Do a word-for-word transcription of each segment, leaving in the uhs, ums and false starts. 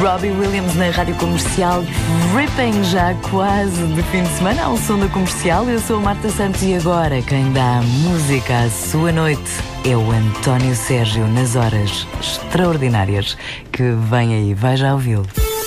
Robbie Williams na Rádio Comercial, ripping já quase de fim de semana ao som da Comercial. Eu sou a Marta Santos e agora quem dá música à sua noite é o António Sérgio nas horas extraordinárias que vem aí, vai já ouvi-lo.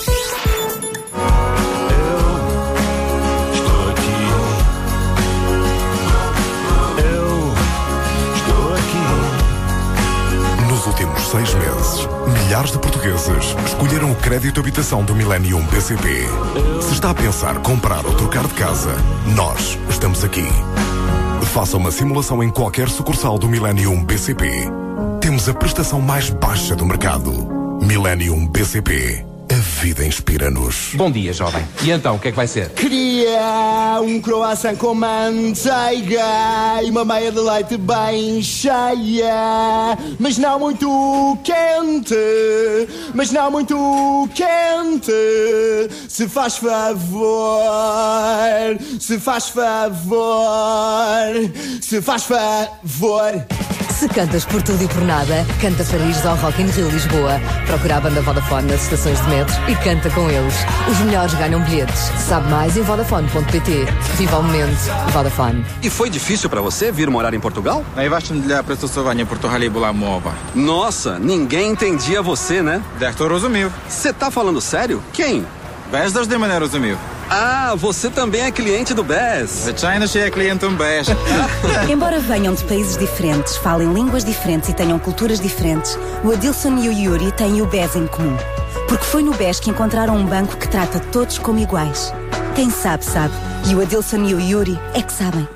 Seis meses, milhares de portugueses escolheram o crédito habitação do Millennium B C P. Se está a pensar comprar ou trocar de casa, nós estamos aqui. Faça uma simulação em qualquer sucursal do Millennium B C P. Temos a prestação mais baixa do mercado. Millennium B C P. A vida inspira-nos. Bom dia, jovem. E então, o que é que vai ser? Queria um croissant com manteiga e uma meia de leite bem cheia, mas não muito quente, mas não muito quente. Se faz favor, se faz favor, se faz favor. Se cantas por tudo e por nada, canta Faris ao Rock in Rio Lisboa. Procura a banda Vodafone nas estações de metro e canta com eles. Os melhores ganham bilhetes. Sabe mais em vodafone ponto pt. Viva o momento. Vodafone. E foi difícil pra você vir morar em Portugal? Najvažnije для престосування в Португалії була мова. Nossa, ninguém entendia você, né? Дехто розумів. Você tá falando sério? Quem? Беш завжди мене розумів. Ah, você também é cliente do B E S. Звичайно, що я клієнтом Беш. Embora venham de países diferentes, falem línguas diferentes e tenham culturas diferentes, o Adilson e o Yuri têm o B E S em comum. Porque foi no B E S que encontraram um banco que trata todos como iguais. Quem sabe, sabe. E o Adilson e o Yuri é que sabem.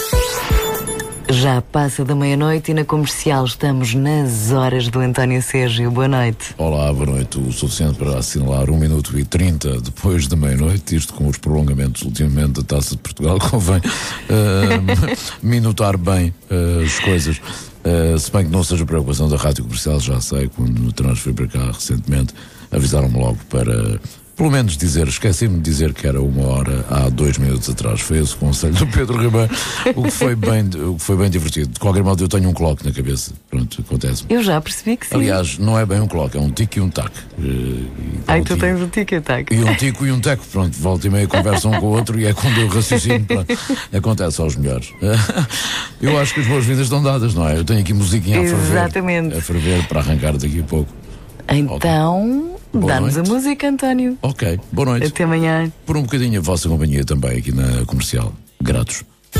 Já passa da meia-noite e na Comercial estamos nas horas do António Sérgio. Boa noite. Olá, boa noite. O suficiente para assinalar um minuto e trinta depois da meia-noite. Isto com os prolongamentos ultimamente da Taça de Portugal. Convém uh, minutar bem uh, as coisas. Uh, se bem que não seja preocupação da Rádio Comercial, já sei, quando no transfer para cá recentemente, avisaram-me logo para... Pelo menos dizer, esqueci-me de dizer que era uma hora há dois minutos atrás. Foi esse o conselho do Pedro Ribeiro, o que foi bem, o que foi bem divertido. De qualquer modo, eu tenho um clock na cabeça. Pronto, acontece-me. Eu já percebi que sim. Aliás, não é bem um clock, é um tique e um tac. Ai, tu tens um tique e tac. E um tico e um teco, pronto, volta e meia conversam um com o outro e é quando eu raciocínio, pronto, acontece aos melhores. Eu acho que as boas-vindas estão dadas, não é? Eu tenho aqui musiquinha a ferver. Exatamente. A ferver para arrancar daqui a pouco. Então... Okay. Dá-nos a música, António. Ok, boa noite. Até amanhã. Por um bocadinho a vossa companhia também aqui na Comercial. Gratos.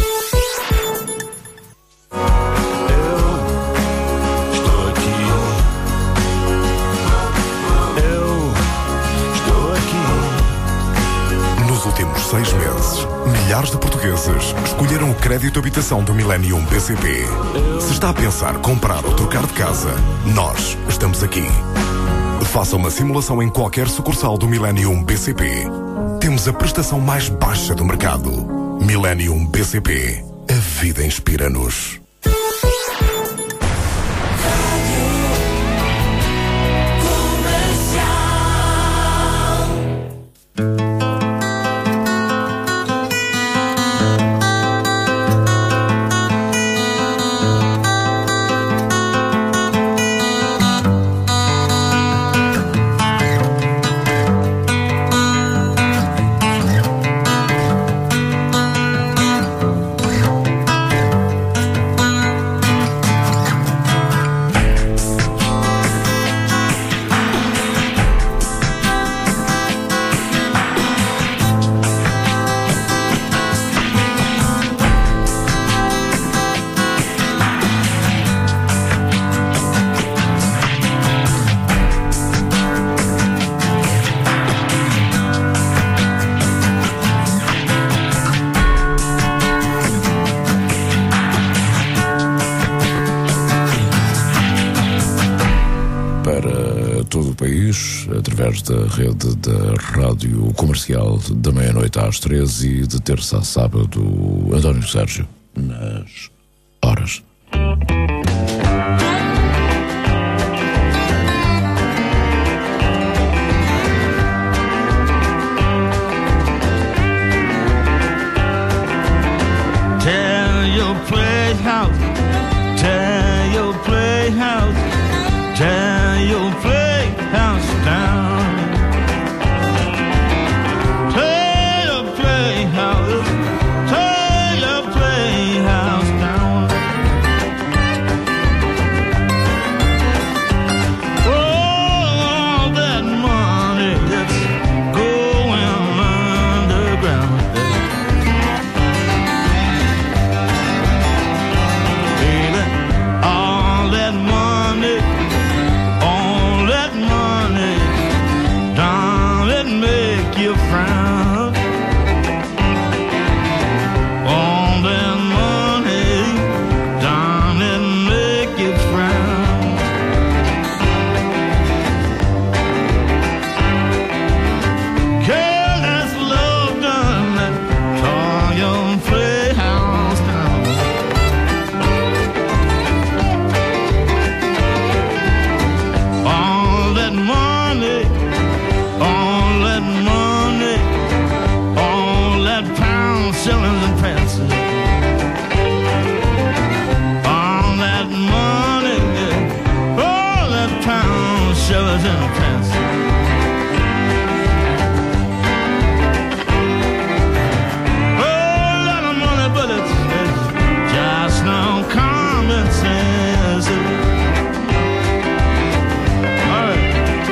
Nos últimos seis meses, milhares de portugueses escolheram o crédito habitação do Millennium B C P. Se está a pensar comprar ou trocar de casa, nós estamos aqui. Faça uma simulação em qualquer sucursal do Millennium B C P. Temos a prestação mais baixa do mercado. Millennium B C P. A vida inspira-nos. Através da rede da Rádio Comercial, da meia-noite às treze e de terça a sábado, António Sérgio, nas horas. Tell your playhouse, tell your playhouse, tell your playhouse down. was intense. Oh, lot of money, but it's, it's just no common sense. All right.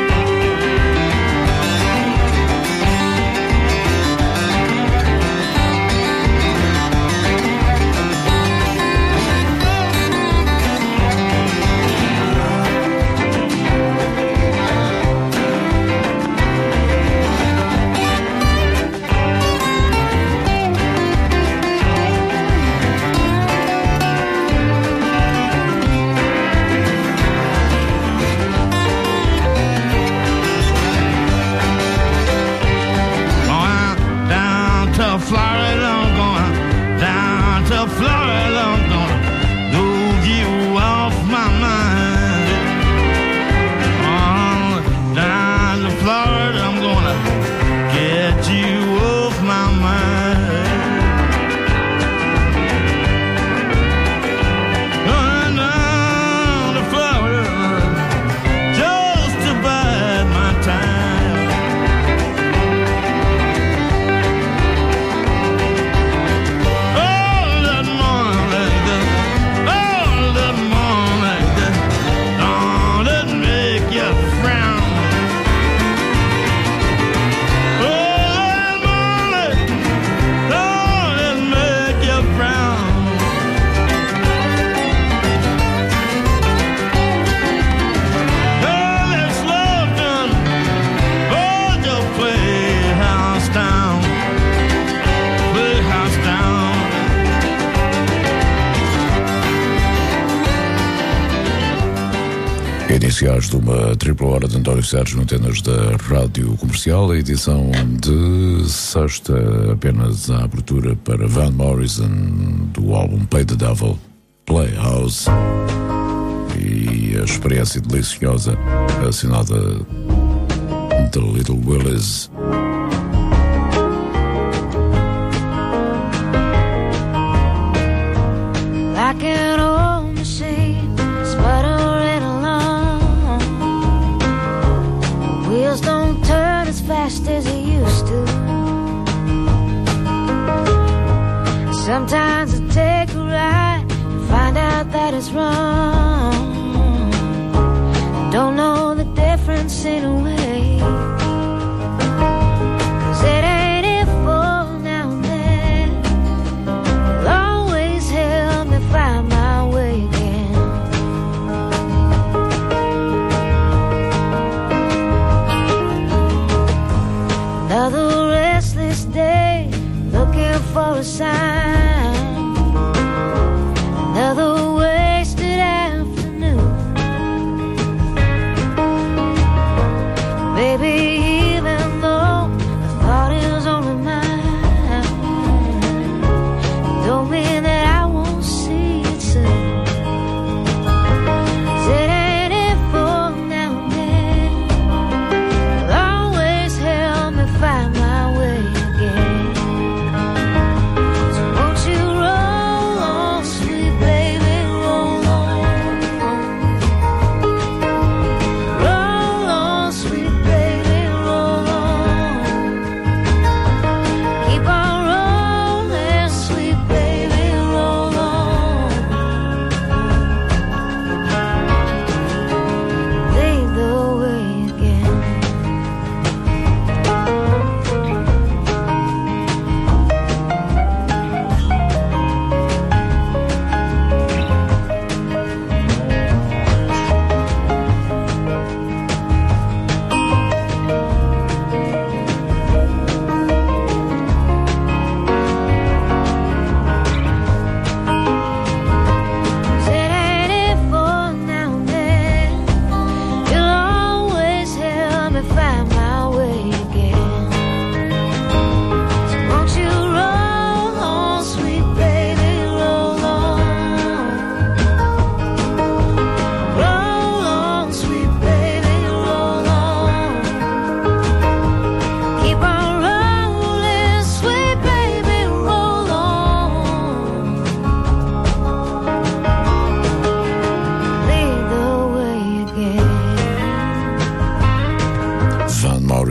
Florida, I'm going down to Florida, I'm gonna move you off my mind. Oh, down to Florida, I'm gonna get you off my mind. Going down to Florida, just to bide my time. Iniciais de uma tripla hora de António Sérgio antenas da Rádio Comercial, a edição de sexta, apenas a abertura para Van Morrison do álbum Pay the Devil, Playhouse, e a experiência deliciosa assinada de Little Willis. Like an old machine, sputtering along. Wheels don't turn as fast as they used to. Sometimes I take a ride and find out that it's wrong. Don't know the difference in a way. 'Cause it ain't if for now and then. It'll always help me find my way again. Another restless day, looking for a sign. Another wasted afternoon.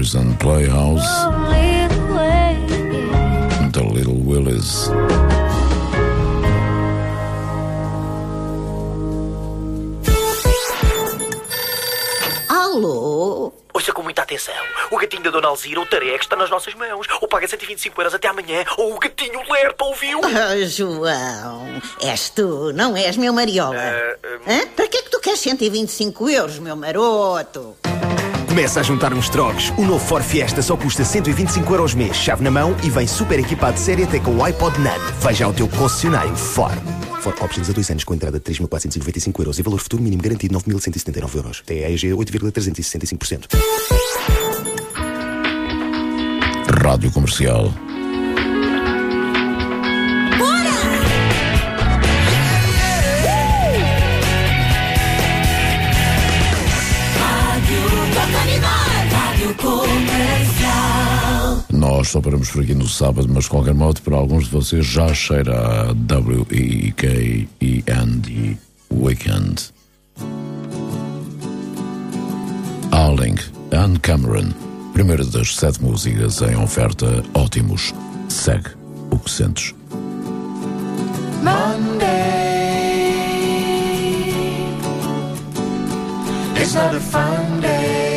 Harrison Playhouse, Lead the way. The Little Willies. Alô? Ouça com muita atenção. O gatinho da Dona Alzira, o Tareco, está nas nossas mãos. Ou paga cento e vinte e cinco euros até amanhã, ou o gatinho lerpa, ouviu? Oh, João, és tu, não és meu mariola. Uh, Hã? Para que é que tu queres cento e vinte e cinco euros, meu maroto? Começa a juntar uns trocos. O novo Ford Fiesta só custa cento e vinte e cinco euros mês, chave na mão e vem super equipado de série até com o iPod Nano. Veja ao teu concessionário Ford. Ford Options a dois anos com entrada de três mil quatrocentos e noventa e cinco euros e valor futuro mínimo garantido nove mil cento e setenta e nove euros. T E G oito vírgula trezentos e sessenta e cinco por cento. Rádio Comercial. Nós só paramos por aqui no sábado, mas de qualquer modo, para alguns de vocês já cheira a W E K E N D Weekend. Arling and Cameron, primeira das sete músicas em oferta Ótimos. Segue o que sentes. Monday, it's not a fun day.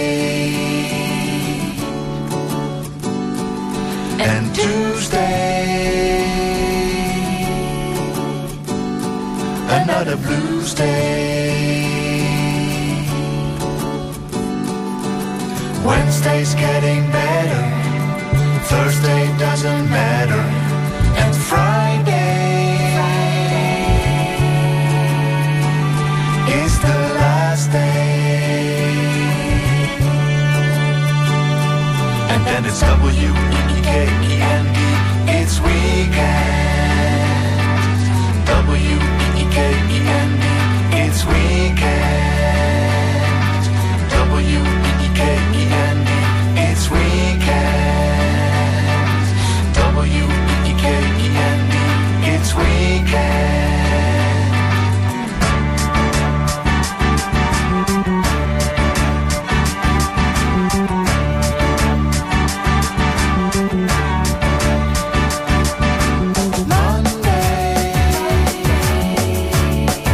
And Tuesday, another blues day. Wednesday's getting better, Thursday doesn't matter, and Friday, Friday is the last day. And then it's W E K E N D, it's weekend. W E K E N D, it's weekend. W E K E N D, it's weekend. W E K E N D, it's weekend. Monday,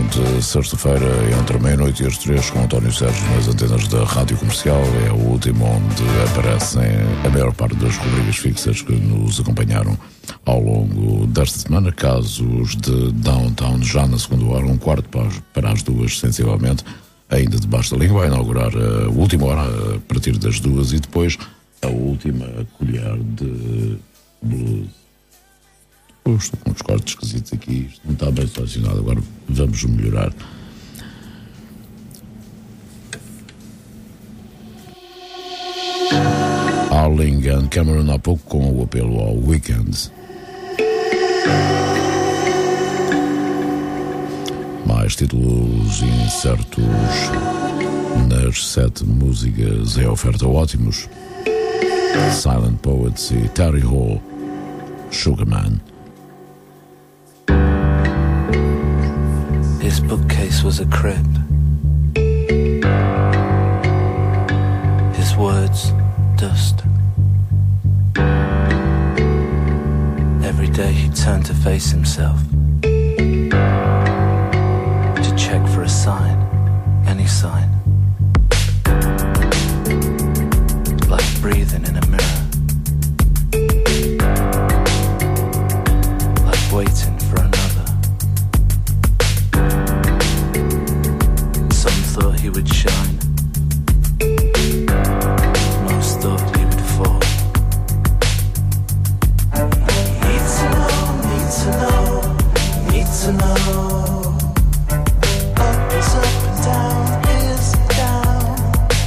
de sexta-feira, entre a meia-noite e as três, com António Sérgio nas antenas da Rádio Comercial. É o último onde aparecem a maior parte das rubricas fixas que nos acompanharam ao longo desta semana. Casos de Downtown já na segunda hora, um quarto para as duas, sensivelmente, ainda debaixo da língua. Vai inaugurar a última hora a partir das duas e depois a última colher de blues. Eu estou com uns cortes esquisitos aqui, isto não está bem selecionado, agora vamos melhorar. Arling and Cameron há pouco com o apelo ao Weekend. Mais títulos incertos nas sete músicas é oferta ótimos. Silent Poets e Terry Hall, Sugarman. His bookcase was a crib. His words, dust. Every day he turned to face himself, to check for a sign, any sign. Like breathing in a mirror, like waiting for another. Some thought he would shine, most thought he would fall. Need to know, need to know, need to know. Up is up and down is down.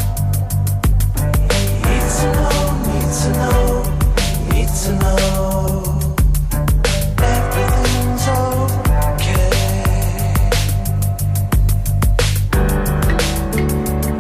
Need to know, need to know, need to know. Everything's okay.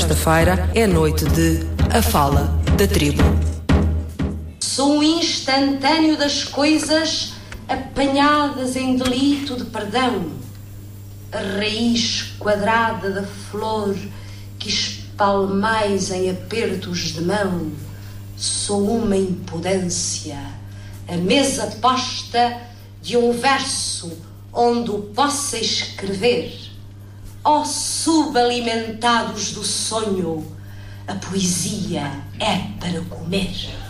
sexta-feira é noite de A Fala da Tribo. Sou um instantâneo das coisas apanhadas em delito de perdão, a raiz quadrada da flor que espalmais em apertos de mão. Sou uma impudência, a mesa posta de um verso onde o possa escrever. Ó subalimentados do sonho, a poesia é para comer.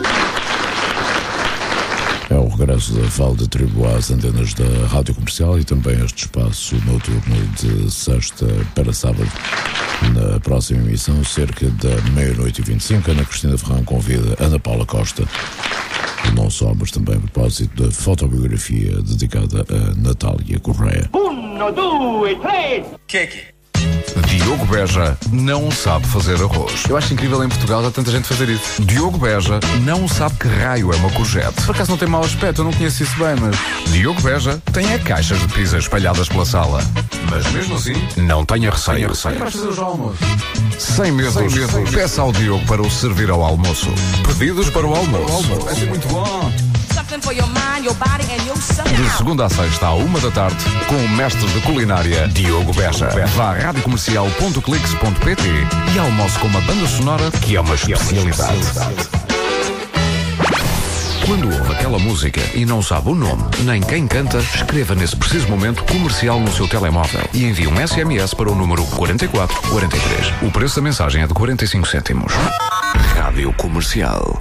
É o regresso da Fala da Tribo às antenas da Rádio Comercial e também este espaço noturno de sexta para sábado. Na próxima emissão, cerca da meia-noite e vinte e cinco, Ana Cristina Ferrão convida Ana Paula Costa, não só, mas também a propósito da fotobiografia dedicada a Natália Correia. Um, dois, três! Que é que? Diogo Beja não sabe fazer arroz. Eu acho incrível em Portugal já tanta gente fazer isso. Diogo Beja não sabe que raio é uma courgette. Por acaso não tem mau aspecto, eu não conheço isso bem, mas... Diogo Beja tem a caixas de pizza espalhadas pela sala. Mas mesmo assim, não tem a receio. Vais fazer o almoço. Sem medos, Sem medos. Peça ao Diogo para o servir ao almoço. Pedidos para o almoço. Vai ser muito bom. De segunda a sexta à uma da tarde, com o mestre de culinária Diogo Beja. Vá a rádio comercial ponto clix ponto pt e almoce com uma banda sonora que é uma especialidade. Quando ouve aquela música e não sabe o nome, nem quem canta, escreva nesse preciso momento comercial no seu telemóvel e envie um S M S para o número quarenta e quatro quarenta e três. O preço da mensagem é de quarenta e cinco cêntimos. Rádio Comercial.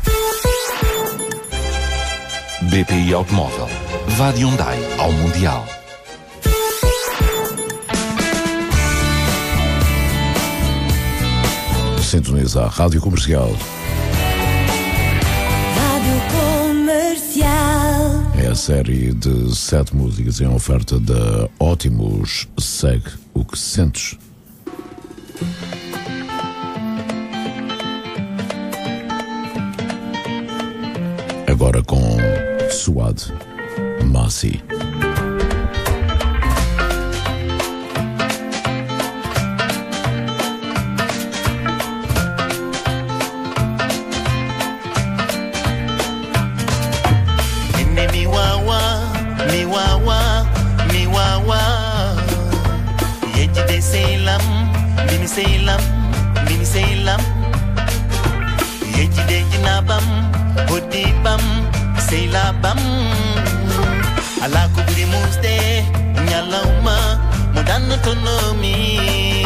B P I Automóvel. Vá de Hyundai ao Mundial. Sintoniza a Rádio Comercial. Rádio Comercial. É a série de sete músicas em oferta da Ótimos. Segue o que sentes. Agora com Suad Massi. Miwawa, miwawa, yeji de selam, bimi selam, bimi selam, yeji de jinabam, odibam, selabam, ala kubri muste, nyalauma, modan autonomy.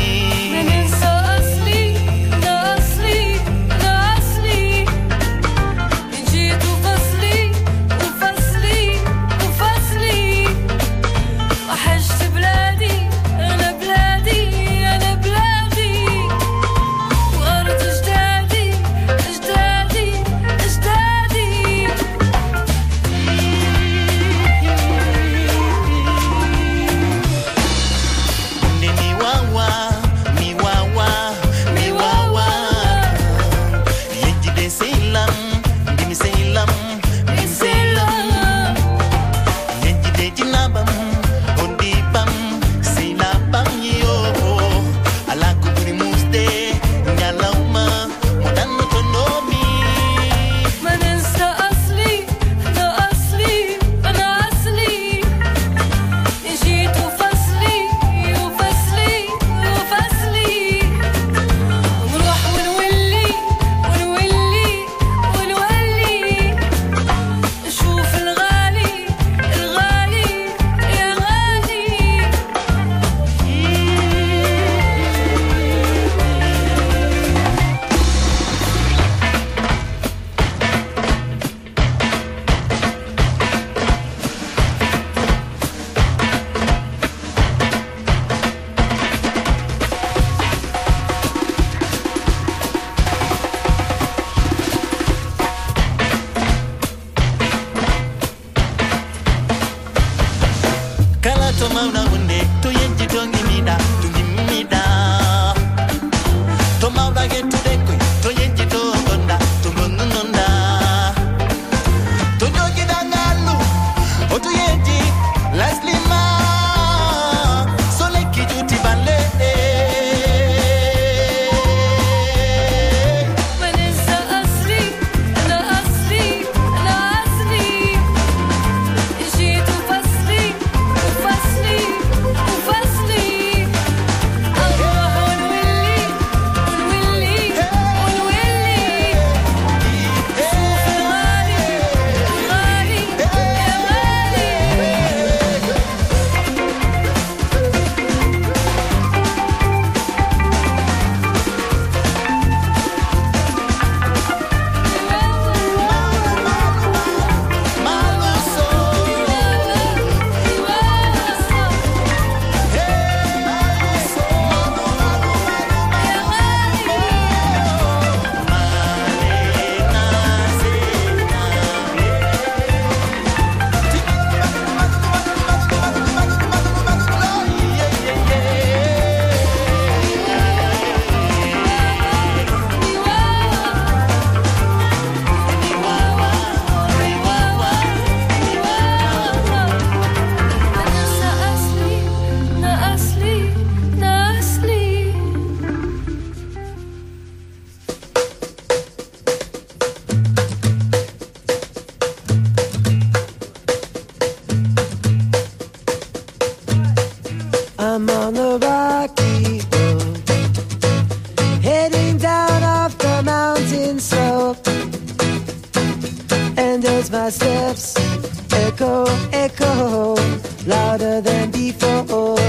echo, echo, louder than before.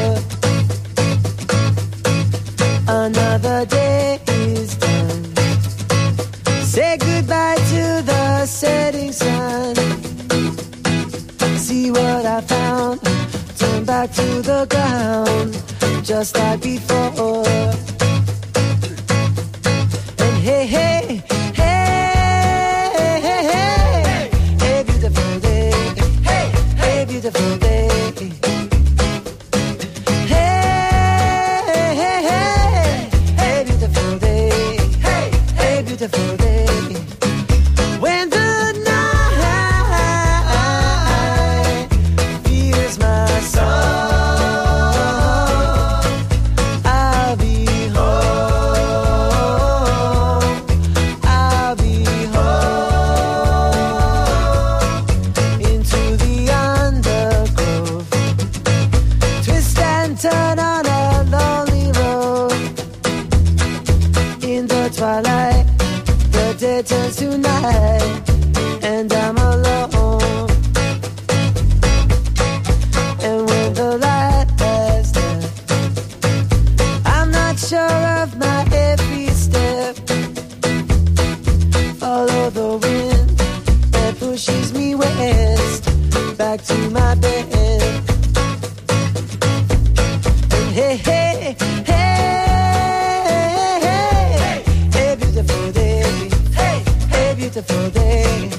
Another day is done. Say goodbye to the setting sun. See what I found. Turn back to the ground, just like before. And hey, hey, hey, hey, hey, hey, beautiful day. Hey, hey, beautiful day. Hey, hey, hey, hey, beautiful day. Hey, hey, beautiful day. When the night feels my soul, I'll be home. I'll be home. Into the undergrowth, twist and turn on a lonely road. In the twilight, the day turns to night, and I'm alone. And when the light has left, I'm not sure of my every step. Follow the wind that pushes me west, back to my bed. And hey, hey, hey, hey, hey, beautiful day. Hey, hey, beautiful day.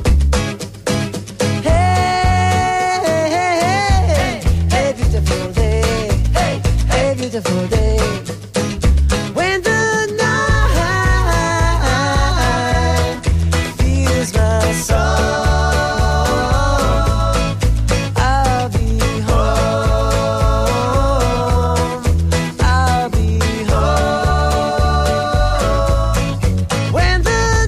Hey, hey, hey, hey, beautiful day. Hey, hey, beautiful day. When the night feels my soul, I'll be home. I'll be home. When the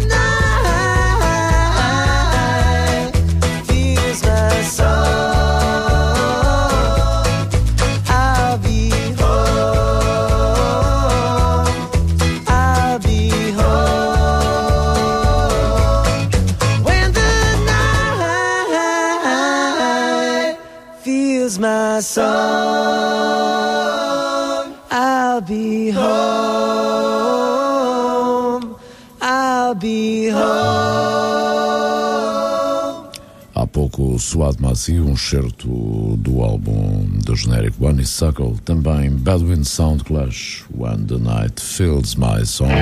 night feels my soul, I'll be home. I'll be home. When the night feels my soul, I'll be home. I'll be home. Há pouco Suado Macio, um excerto do álbum do genérico Honeysuckle, também Bedouin Sound Clash, When the Night Fills My Song.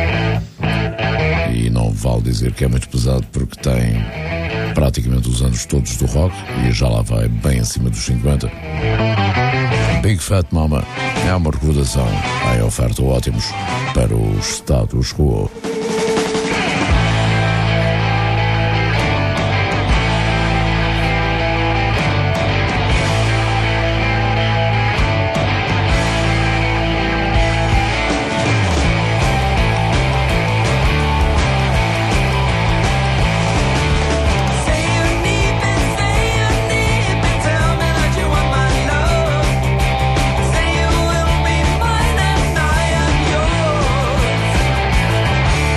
E não vale dizer que é muito pesado porque tem praticamente os anos todos do rock e já lá vai bem acima dos cinquenta. Big Fat Mama é uma recordação em oferta ótimos para o status quo. Say you will be mine and I am yours.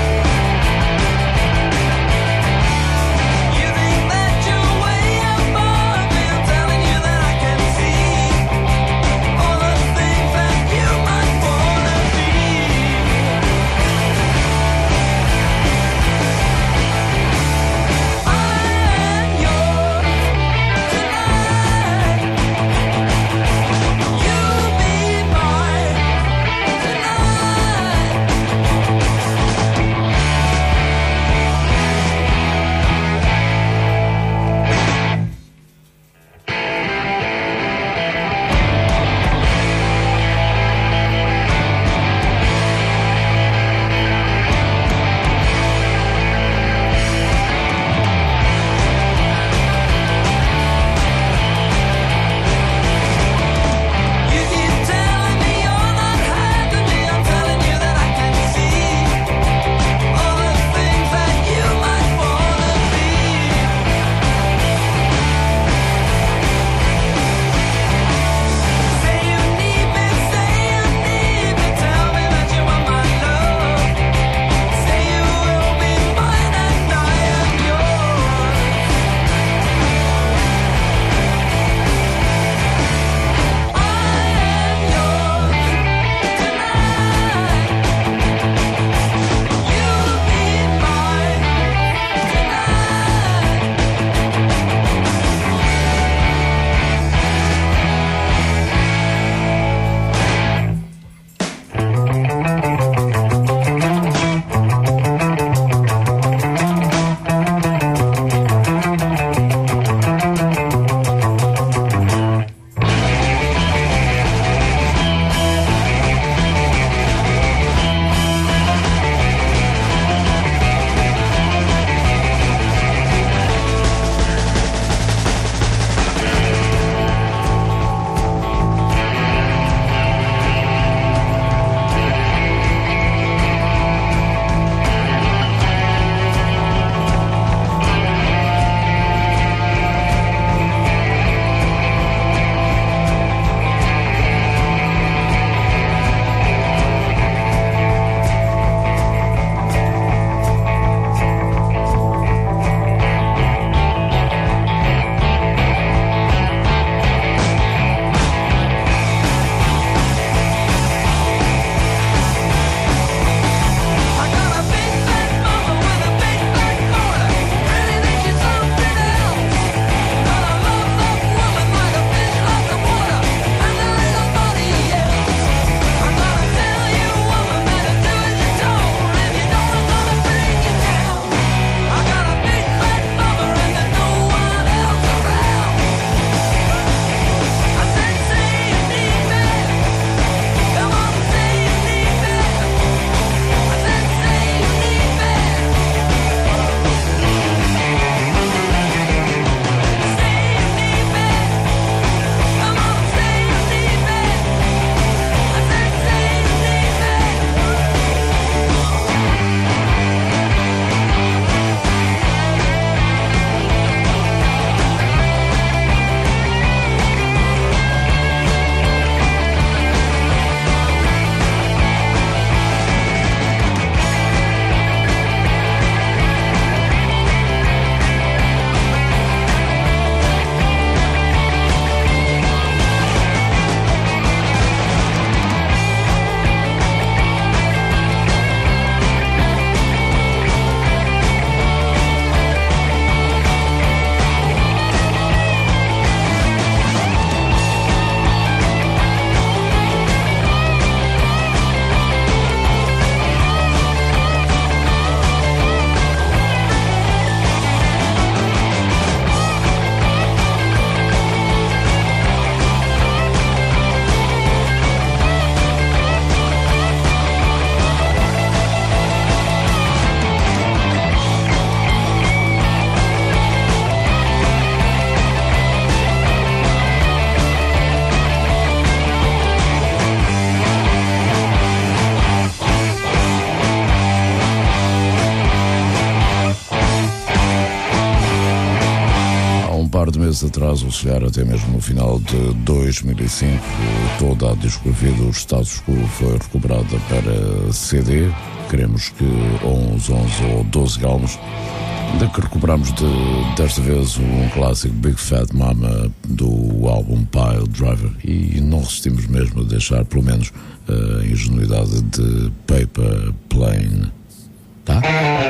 meses atrás, ou se calhar até mesmo no final de dois mil e cinco, toda a discografia do Status Quo foi recuperada para C D. Queremos que onze, onze ou doze álbuns, da que recuperamos de, desta vez um clássico Big Fat Mama do álbum Pile Driver, e não resistimos mesmo a deixar pelo menos a ingenuidade de Paper Plane. Tá?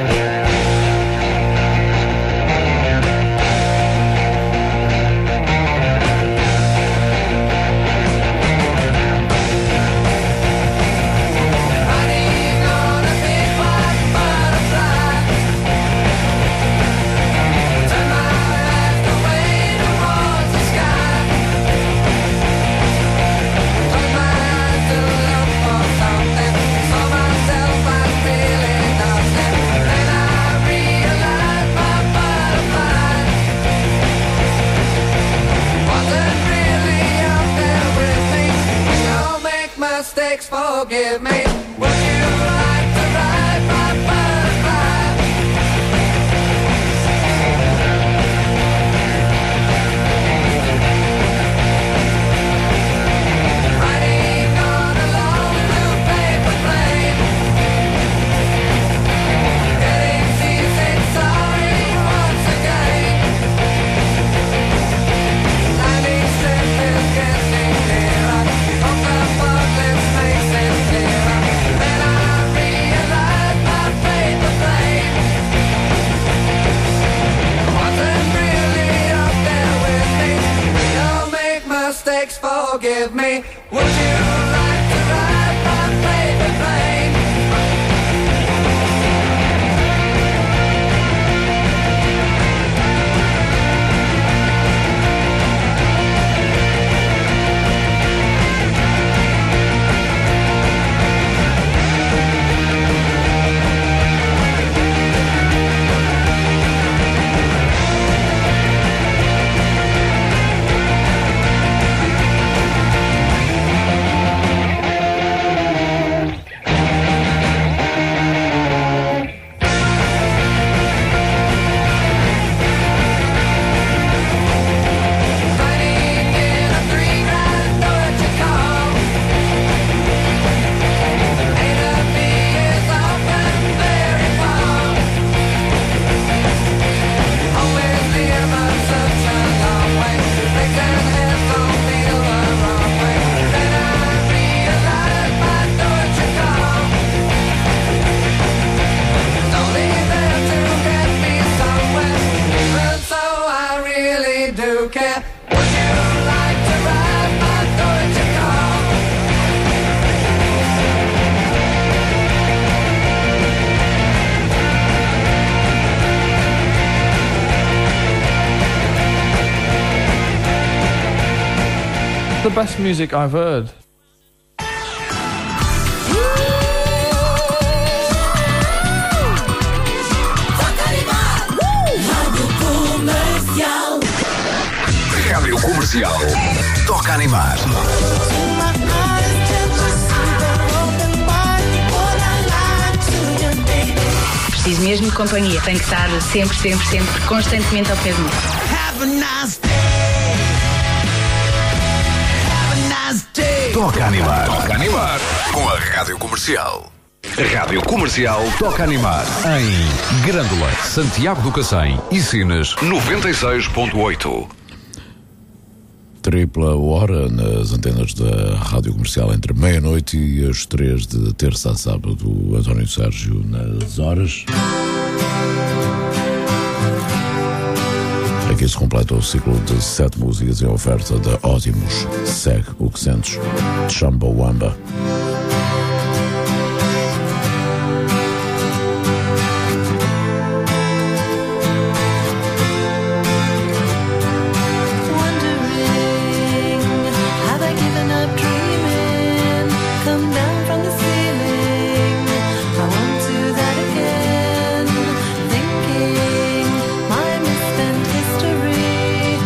Forgive me. Would you like to ride my butterfly? Riding on a long blue paper plane, getting seasick, sorry once again. Landing strip is getting nearer. Hope the fog lifts makes it clearer. Then I realize my paper plane wasn't really up there with me. We all make mistakes, forgive me. Would you like to ride my paper plane? The best music I've heard. Rádio Comercial. Toca animar. Preciso mesmo de companhia. Tenho que estar sempre, sempre, sempre, constantemente ao pé de mim. Have a nice day. Toca animar. Toca animar. Com a Rádio Comercial. Rádio Comercial Toca Animar. Em Grândola, Santiago do Cacém e Sines noventa e seis ponto oito. Tripla hora nas antenas da Rádio Comercial entre meia-noite e as três de terça a sábado. António Sérgio nas horas. Aqui se completa o ciclo de sete músicas em oferta da Ótimos. Segue o que sentes. Chumbawamba.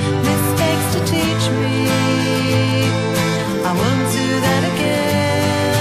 I won't do that again.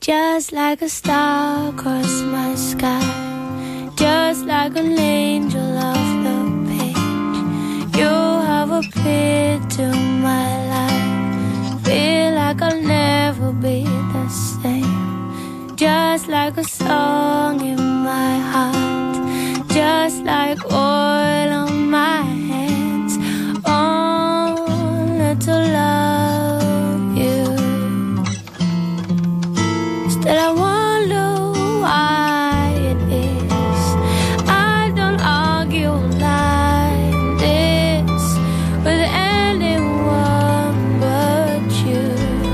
just like a star across my sky, just like an angel off the page. You have appeared to my life, feel like I'll never be the same, just like a song in my heart, just like oil on my hands, only to love you. Still I wonder why it is I don't argue like this with anyone but you.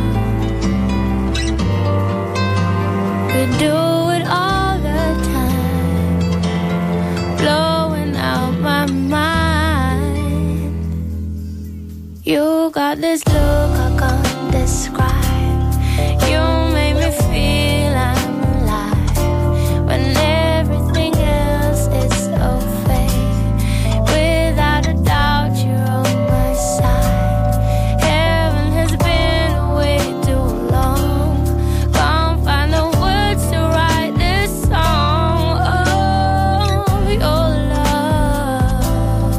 We do it all the time, blowing out my mind. You got this look I can't describe. You make me feel I'm alive when everything else is so fake. Without a doubt, you're on my side. Heaven has been away too long. Can't find the words to write this song. Oh, your love.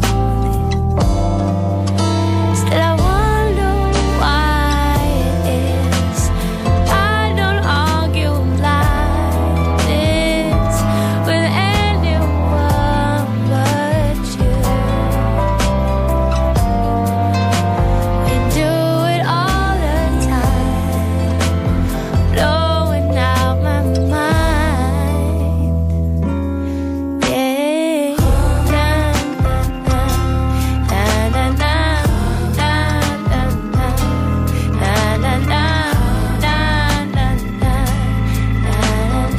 Still I wonder why it is I don't argue like this with anyone but you. We do it all the time, blowing out my mind. Yeah. Na, na, na, na, na, na, na, na, na, na, na, na,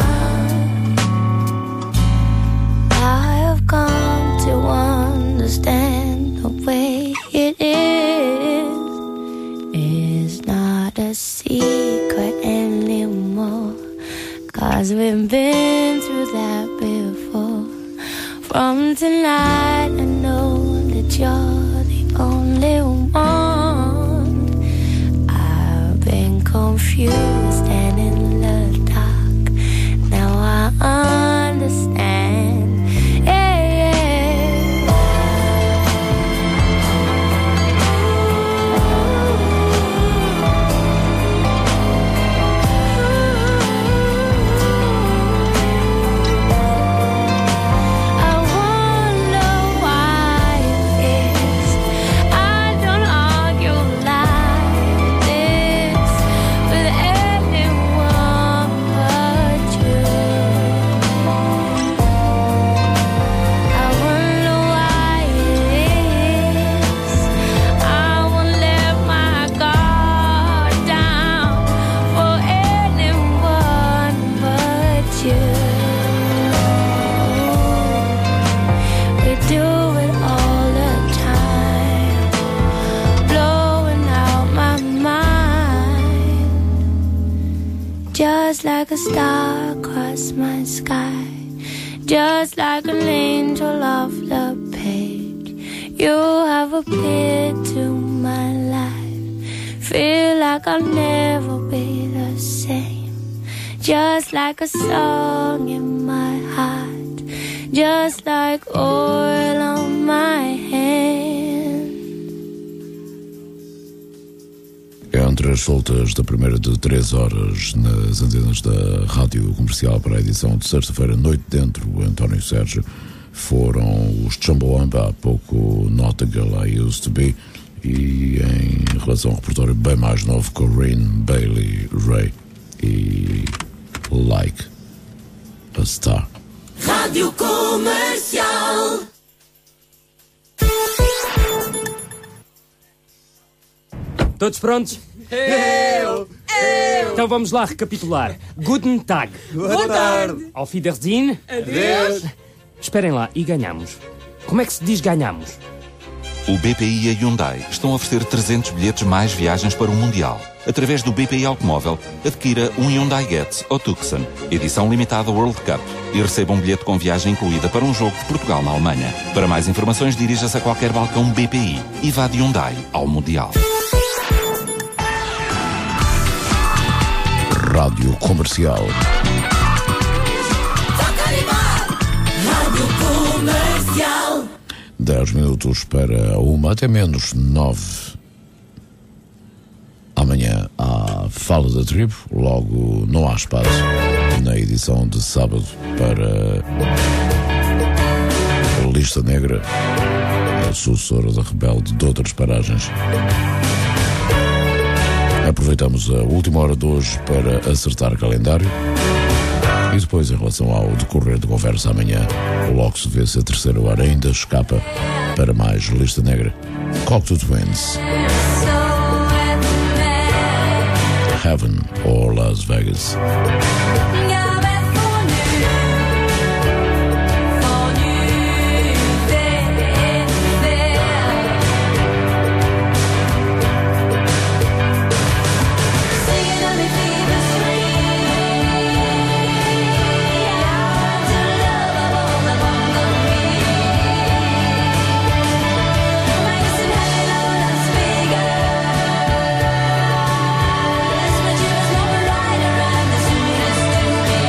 na. I have come to understand the way it is is not a secret anymore, 'cause we've been through that before. From tonight I know that you're the only one. I've been confused and in the dark. Now I understand. Yeah, yeah. I wonder why it is I don't argue like this with anyone but you. I wonder why it is I won't let my guard down for anyone but you. We do it all the time, blowing out my mind, just like a star across my sky, just like an angel off the page. You have appeared to my life, feel like I'll never be the same, just like a song in my heart, just like oil on my hand. Entre as soltas da primeira de três horas nas antenas da Rádio Comercial para a edição de sexta-feira, Noite Dentro, António Sérgio, foram os Chumbawamba, há pouco Not the Girl I Used to Be, e em relação ao repertório bem mais novo, Corinne Bailey Rae e Like a Star. Rádio Comercial. Todos prontos? Eu! Eu! Então vamos lá recapitular. Guten Tag. Boa tarde. Auf Wiedersehen. Adeus. Esperem lá, e ganhamos. Como é que se diz ganhamos? O B P I e a Hyundai estão a oferecer trezentos bilhetes mais viagens para o Mundial. Através do B P I Automóvel, adquira um Hyundai Getz ou Tucson, edição limitada World Cup, e receba um bilhete com viagem incluída para um jogo de Portugal na Alemanha. Para mais informações, dirija-se a qualquer balcão B P I e vá de Hyundai ao Mundial. Rádio Comercial. Rádio Comercial. Dez minutos para uma, até menos nove. Amanhã há Fala da Tribo, logo não há espaço na edição de sábado para a Lista Negra, a sucessora da Rebelde de outras paragens. Aproveitamos a última hora de hoje para acertar calendário e depois, em relação ao decorrer de conversa amanhã, logo se vê se a terceira hora ainda escapa para mais Lista Negra. Cocteau Twins, Heaven or Las Vegas. This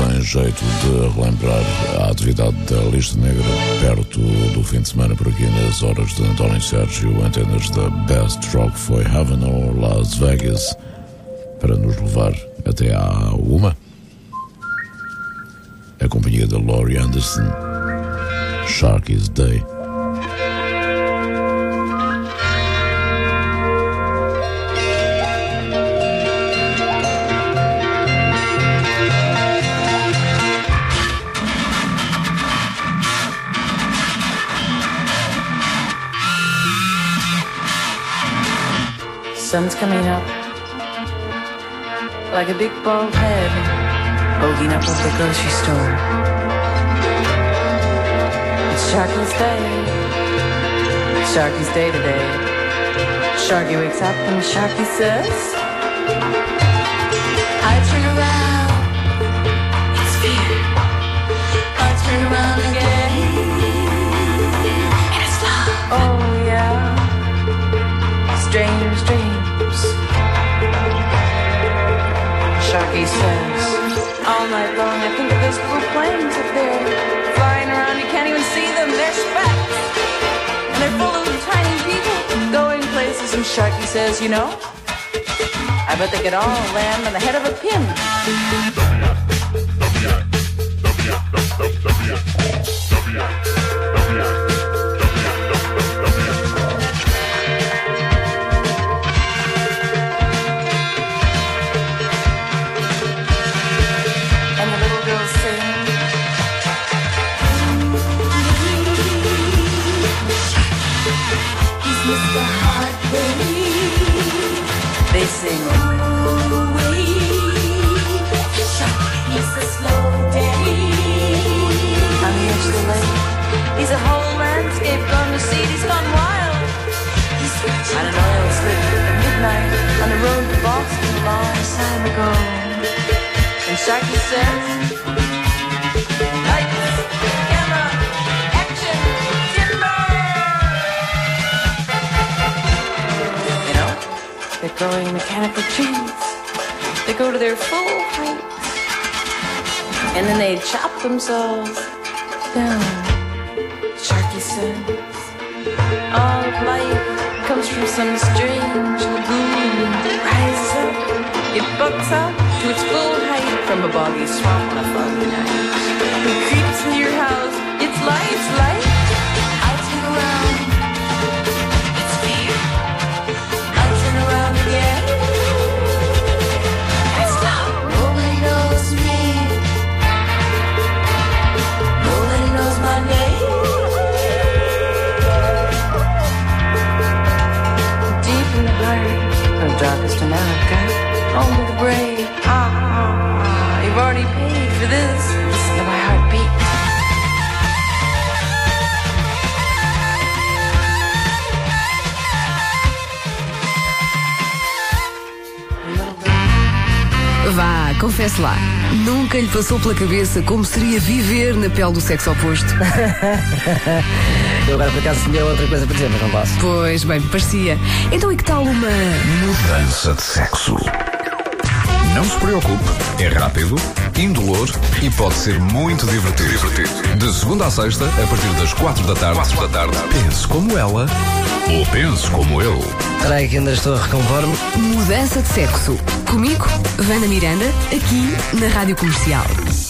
tem jeito de relembrar a atividade da Lista Negra perto do fim de semana por aqui nas horas de António Sérgio, antenas da Best Rock foi Heaven or Las Vegas, para nos levar até à uma. A companhia da Laurie Anderson, Sharky's Day. Sun's coming up like a big bald head poking up at the grocery store. It's Sharky's Day. Sharky's Day today. Sharky wakes up and Sharky says, I turn around, it's fear. I turn around again, and it's love. Oh yeah, strange dreams. Sharky says, all night long I think of those blue planes up there, flying around, you can't even see them, they're specks. And they're full of tiny people going places, and Sharky says, you know, I bet they could all land on the head of a pin. They sing, ooh-wee, he's the slow daddy. On the edge of the lake, he's a whole landscape gone to seed, he's gone wild. On an oil slick at midnight, on the road to Boston a long time ago. And Sharky says, lights, camera, action, timber. You know, they're growing mechanical trees. They go to their full height, and then they chop themselves down. Sharky says, all of life comes from some strange lagoon. Rises up, it bucks up to its full height from a boggy swamp on a foggy night. It creeps into your house, it's light, it's light. I turn around, it's fear. I turn around again, it's love. Nobody knows me, nobody knows my name. Deep in the dark, the darkest America, only the brave. Ah, ah, ah, you've already paid for this. Listen to my heartbeat. Vá, confesse lá, nunca lhe passou pela cabeça como seria viver na pele do sexo oposto? Eu agora por acaso tinha outra coisa para dizer, mas não posso. Pois, bem, parecia. Então e que tal uma mudança de sexo? Não se preocupe, é rápido, indolor e pode ser muito divertido. divertido. De segunda a sexta, a partir das quatro da tarde, quatro da tarde, pense como ela ou pense como eu. Espera aí que ainda estou a recompor-me. Mudança de sexo. Comigo, Wanda Miranda, aqui na Rádio Comercial.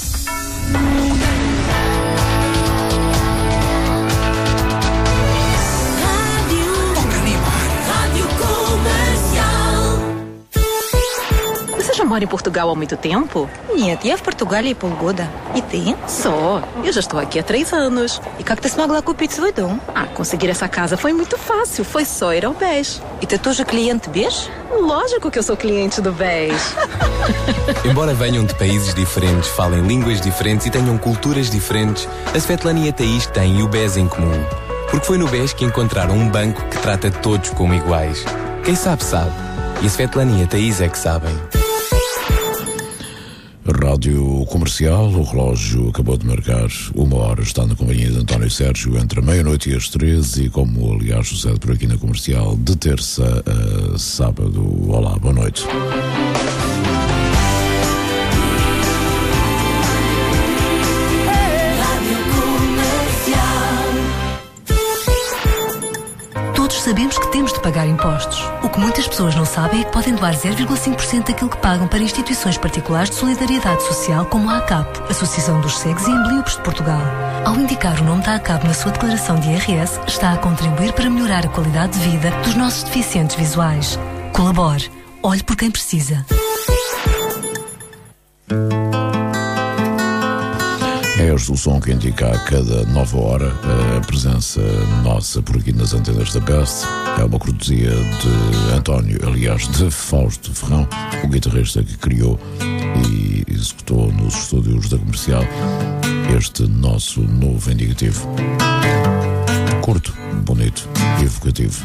Você já mora em Portugal há muito tempo? Нет, я в Португалии полгода. И ты? Só. Eu já estou aqui há três anos. И как ты смогла купить свой дом? Ah, conseguir essa casa foi muito fácil. Foi só ir ao B E S. E ты тоже клиент B E S? Lógico que eu sou cliente do B E S. Embora venham de países diferentes, falem línguas diferentes e tenham culturas diferentes, a Svetlana e a Thaís têm o B E S em comum. Porque foi no B E S que encontraram um banco que trata todos como iguais. Quem sabe, sabe. E a Svetlana e a Thaís é que sabem. Rádio Comercial, o relógio acabou de marcar uma hora, está na companhia de António Sérgio entre a meia-noite e as treze, e como aliás sucede por aqui na Comercial, de terça a sábado. Olá, boa noite. impostos. O que muitas pessoas não sabem é que podem doar zero vírgula cinco por cento daquilo que pagam para instituições particulares de solidariedade social como a ACAP, Associação dos Cegos e Ambliopes de Portugal. Ao indicar o nome da ACAP na sua declaração de I R S, está a contribuir para melhorar a qualidade de vida dos nossos deficientes visuais. Colabore. Olhe por quem precisa. É este o som que indica a cada nova hora a presença nossa por aqui nas antenas da Best. É uma cortesia de António, aliás, de Fausto Ferrão, o guitarrista que criou e executou nos estúdios da Comercial este nosso novo indicativo. Curto, bonito e evocativo.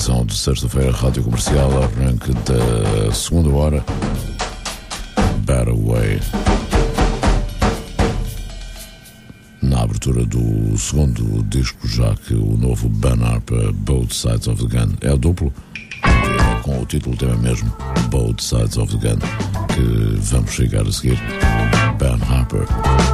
edição de sexta-feira, Rádio Comercial, arranque da segunda hora. Better Way. Na abertura do segundo disco, já que o novo Ben Harper, Both Sides of the Gun, é duplo, é com o título tema mesmo, Both Sides of the Gun, que vamos chegar a seguir. Ben Harper.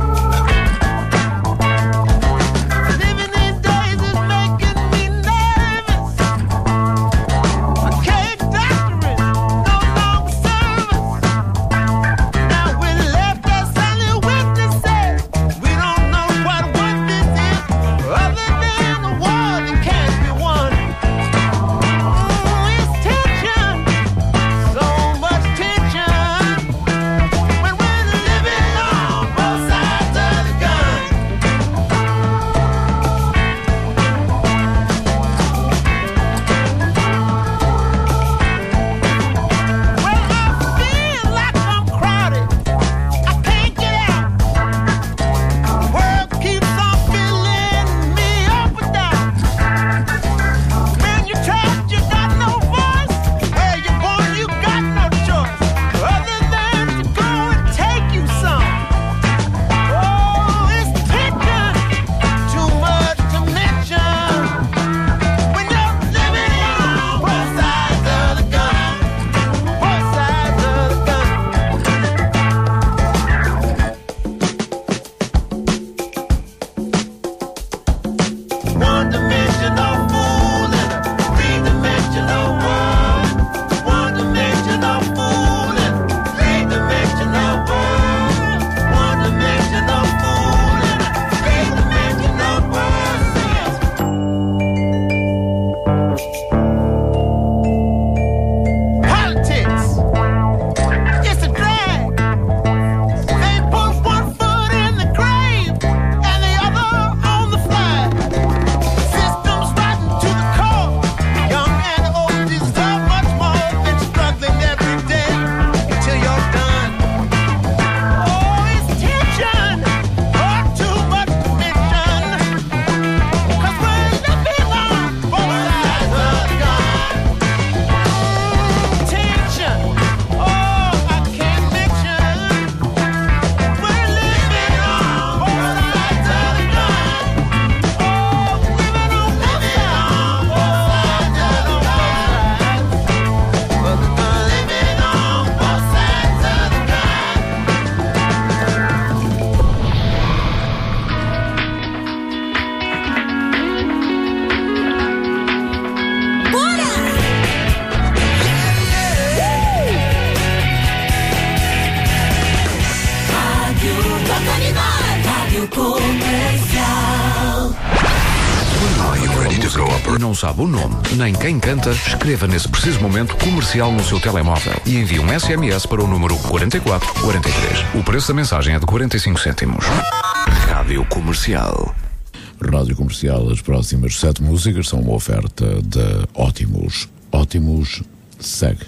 Não sabe o nome, nem quem canta, escreva nesse preciso momento comercial no seu telemóvel e envie um S M S para o número quarenta e quatro quarenta e três. O preço da mensagem é de quarenta e cinco cêntimos. Rádio Comercial. Rádio Comercial, as próximas sete músicas são uma oferta da Ótimos. Ótimos, segue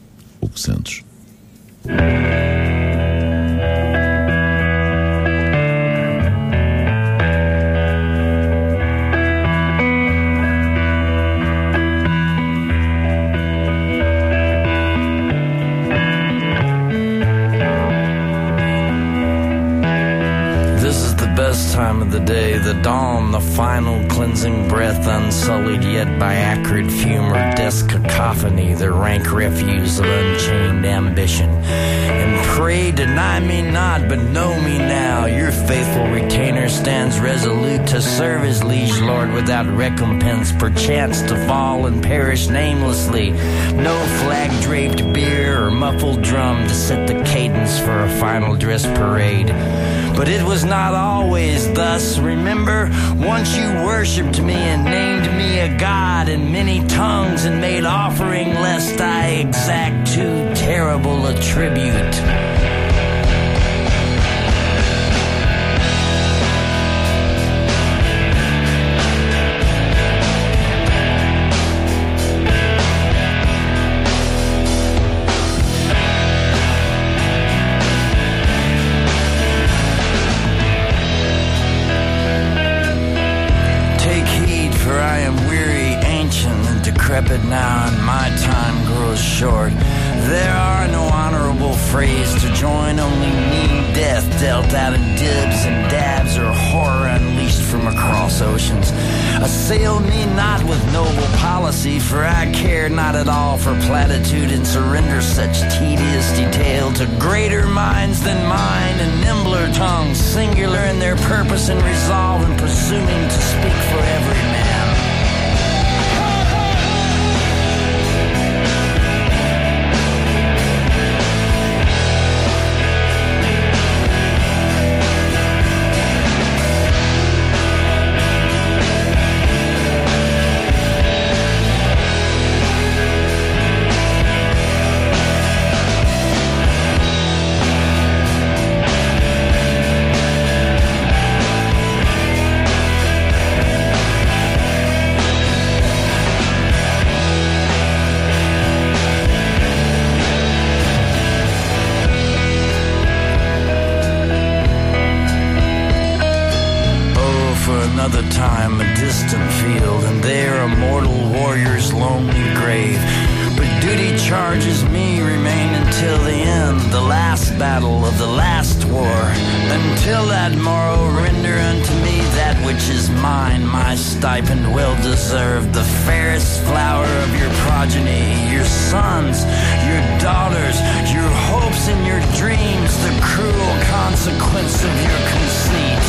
o que sentes. Time of the day, the dawn, the final cleansing breath, unsullied yet by acrid fume or desk cacophony, the rank refuse of unchained ambition. And pray deny me not, but know me now. Your faithful retainer stands resolute to serve his liege lord without recompense, perchance to fall and perish namelessly. No flag-draped bier or muffled drum to set the cadence for a final dress parade. But it was not always thus. Remember, once you worshipped me and named me a god in many tongues and made offering lest I exact too terrible a tribute. Decrepit now phrase to join only me. Death dealt out in dibs and dabs, or horror unleashed from across oceans. Assail me not with noble policy, for I care not at all for platitude, and surrender such tedious detail to greater minds than mine, and nimbler tongues, singular in their purpose and resolve, and presuming to speak for every man. Another time, a distant field, and there a mortal warrior's lonely grave. But duty charges me remain until the end, the last battle of the last war. Until that morrow, render unto me that which is mine, my stipend well deserved, the fairest flower of your progeny, your sons, your daughters, your hopes and your dreams, the cruel consequence of your conceit.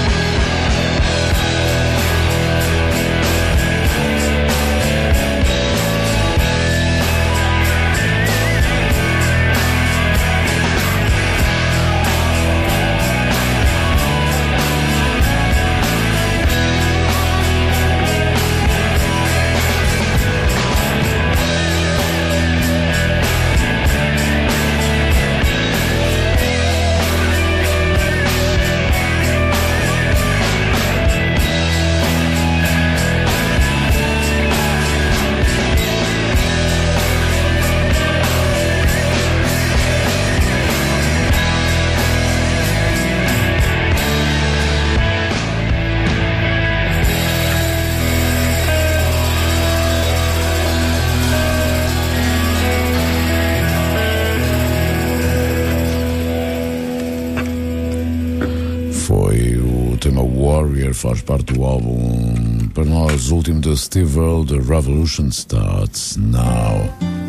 Warrior, faz parte do álbum, para nós, último de Steve Earle, The Revolution Starts Now.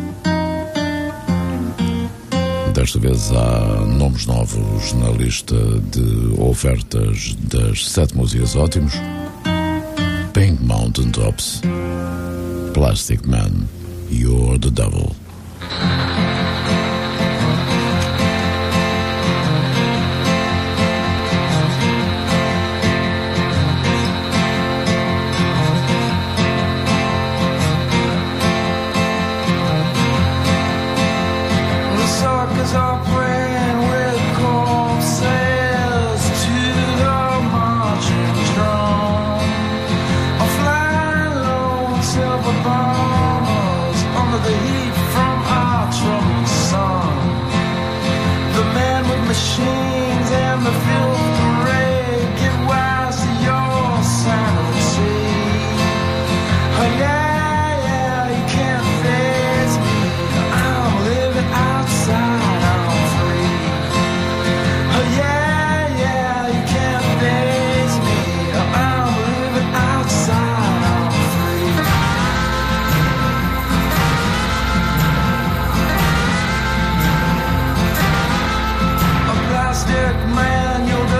Desta vez há nomes novos na lista de ofertas das sete músicas ótimos: Pink Mountain Tops, Plastic Man, You're the Devil. Man, you'll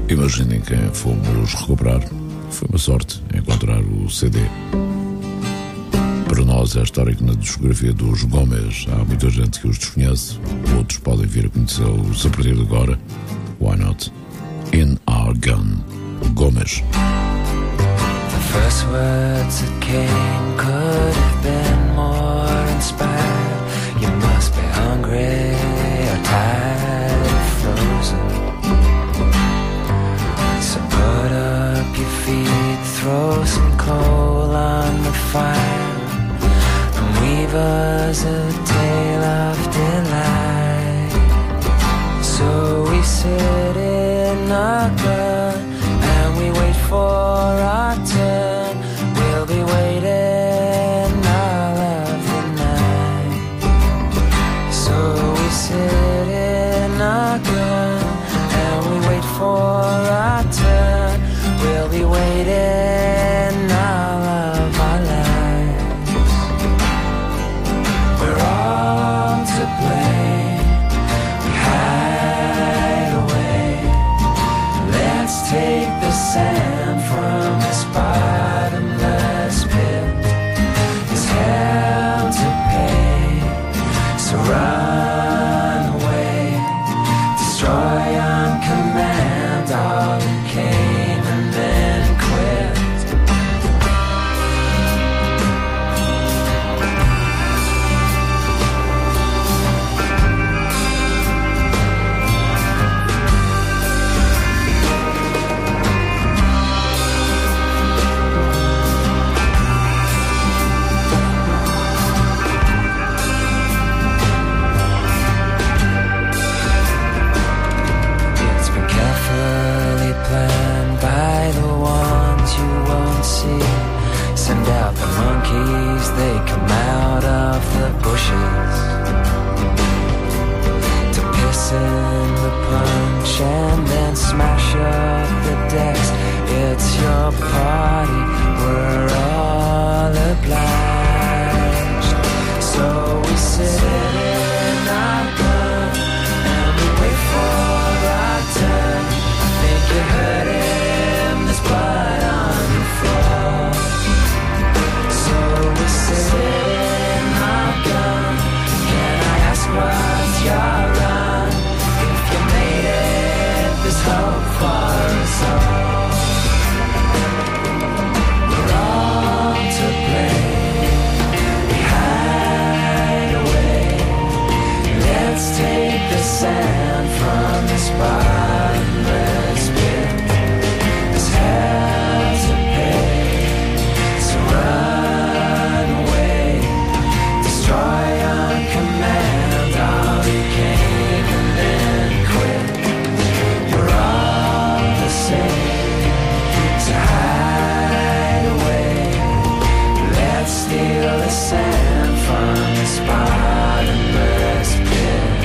Imaginem quem fomos recuperar. Foi uma sorte encontrar o C D. Para nós é histórico na discografia dos Gomes. Há muita gente que os desconhece. Outros podem vir a conhecê-los a partir de agora. Why not? In Our Gun, Gomes. The first words that came could have been more inspired. You must be hungry or tired or frozen. So put up your feet, throw some coal on the fire, and weave us a tale of delight. So we sit in our gun and we wait for our turn. We'll be waiting all of the night. So we sit in our gun and we wait for our turn. We'll be waiting all of our lives. We're all to blame. We hide away. Let's take the sand from this bottomless pit. It's hell to pay. So run away. Destroy on command all who came and then quit. It's been carefully planned by the ones you won't see. Send out the monkeys, they come out of the bushes to piss in the punch and then smash up the decks. It's your party, we're all obliged. So we sit in our gun and we wait for our turn. Think you heard him, there's blood on the floor. So we sit in our gun. Can I ask what's your run? If you made it, there's hope for us all. We're all to blame. We hide away. Let's take the sand from this bottomless pit. There's hell to pay. So run away. Destroy on command all who came and then quit. You're all the same. So hide away. Let's steal the sand from this bottomless pit.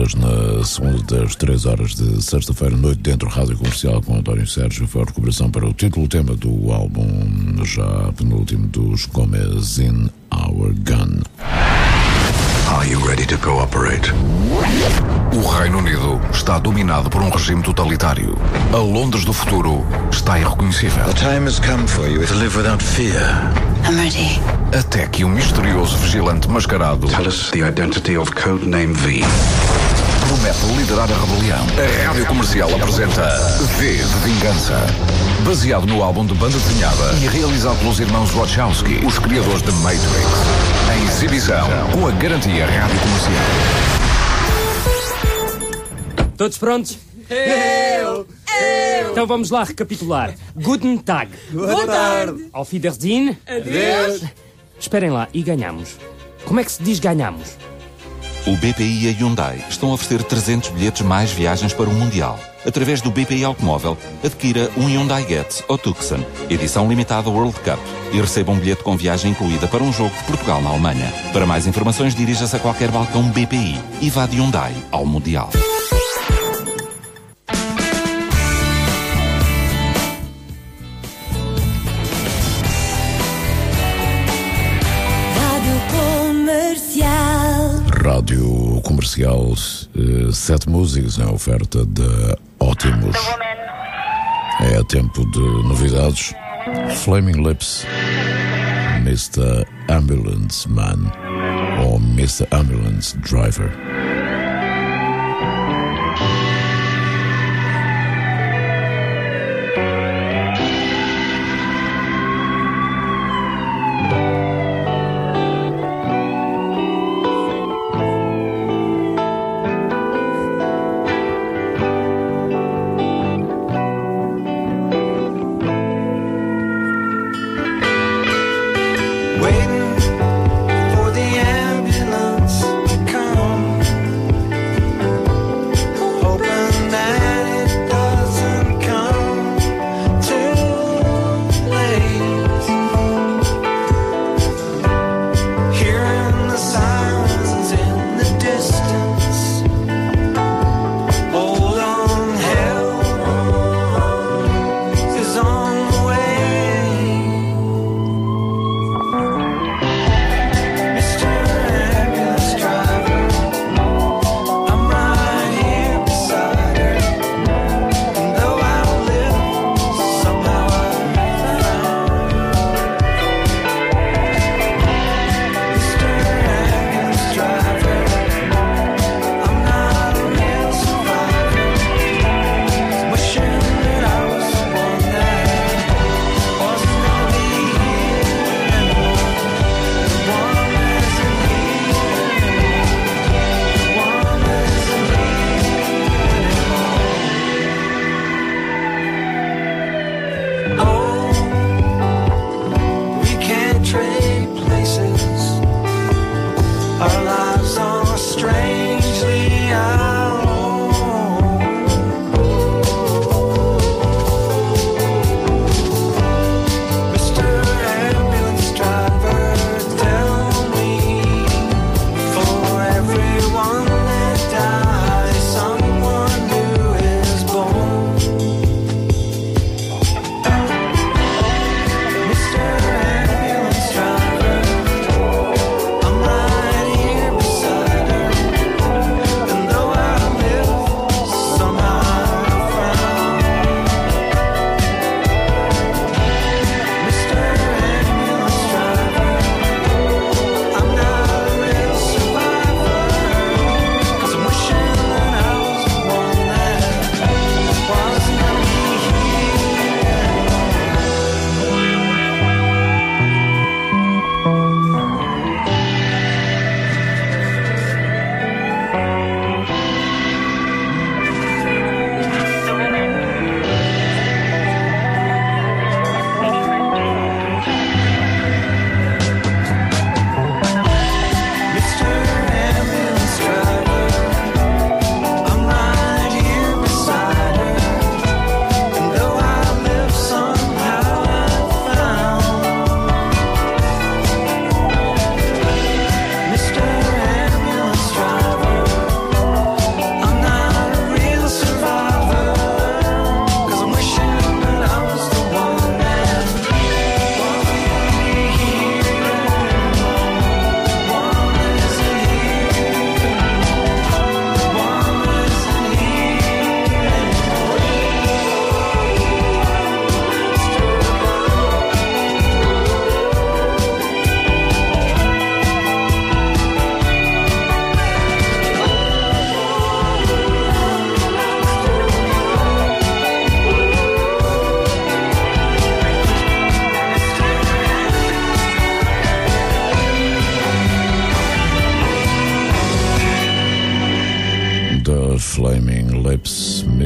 Estrelas na segunda das três horas de sexta-feira, noite dentro Rádio Comercial com António Sérgio. Foi a recuperação para o título, tema do álbum já penúltimo dos Gomez, In Our Gun. Are you ready to cooperate? O Reino Unido está dominado por um regime totalitário. A Londres do futuro está irreconhecível. The time has come for you to live without fear. I'm ready. Até que um misterioso vigilante mascarado Tell us the identity of Codename V. promete liderar a rebelião. A Rádio Comercial apresenta V de Vingança. Baseado no álbum de banda desenhada e realizado pelos irmãos Wachowski, os criadores de Matrix. Em exibição, com a garantia Rádio Comercial. Todos prontos? Eu! Eu! Então vamos lá recapitular. Guten Tag. Boa tarde. Auf Wiedersehen. Adeus. Esperem lá, e ganhamos. Como é que se diz ganhamos? O B P I e a Hyundai estão a oferecer trezentos bilhetes mais viagens para o Mundial. Através do B P I Automóvel, adquira um Hyundai Getz ou Tucson, edição limitada World Cup, e receba um bilhete com viagem incluída para um jogo de Portugal na Alemanha. Para mais informações, dirija-se a qualquer balcão B P I e vá de Hyundai ao Mundial. Rádio Comercial, uh, sete músicas em oferta de Ótimos. É tempo de novidades. Flaming Lips, mister Ambulance Man ou mister Ambulance Driver. Waiting for the ambulance to come.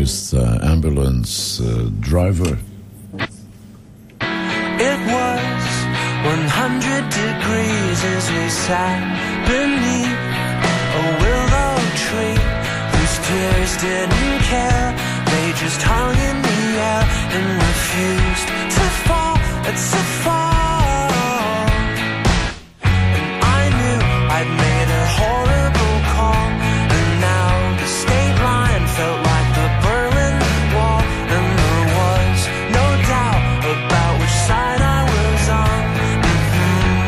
Mister Ambulance uh, Driver. It was one hundred degrees as we sat beneath a willow tree whose tears didn't care. They just hung in the air and refused to fall. It's a fall. And I knew I'd made a horrible call. And now the state line felt like the Berlin Wall. And there was no doubt about which side I was on. Mm-hmm.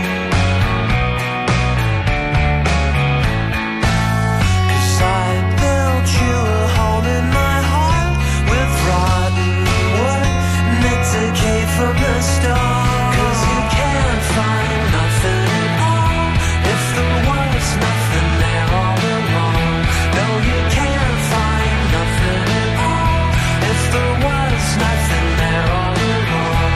'Cause I built you a home in my heart with rotten wood meant to decay from the start. 'Cause you can't find nothing at all if there was nothing there all along. No, you can't find nothing at all if there was nothing there all along.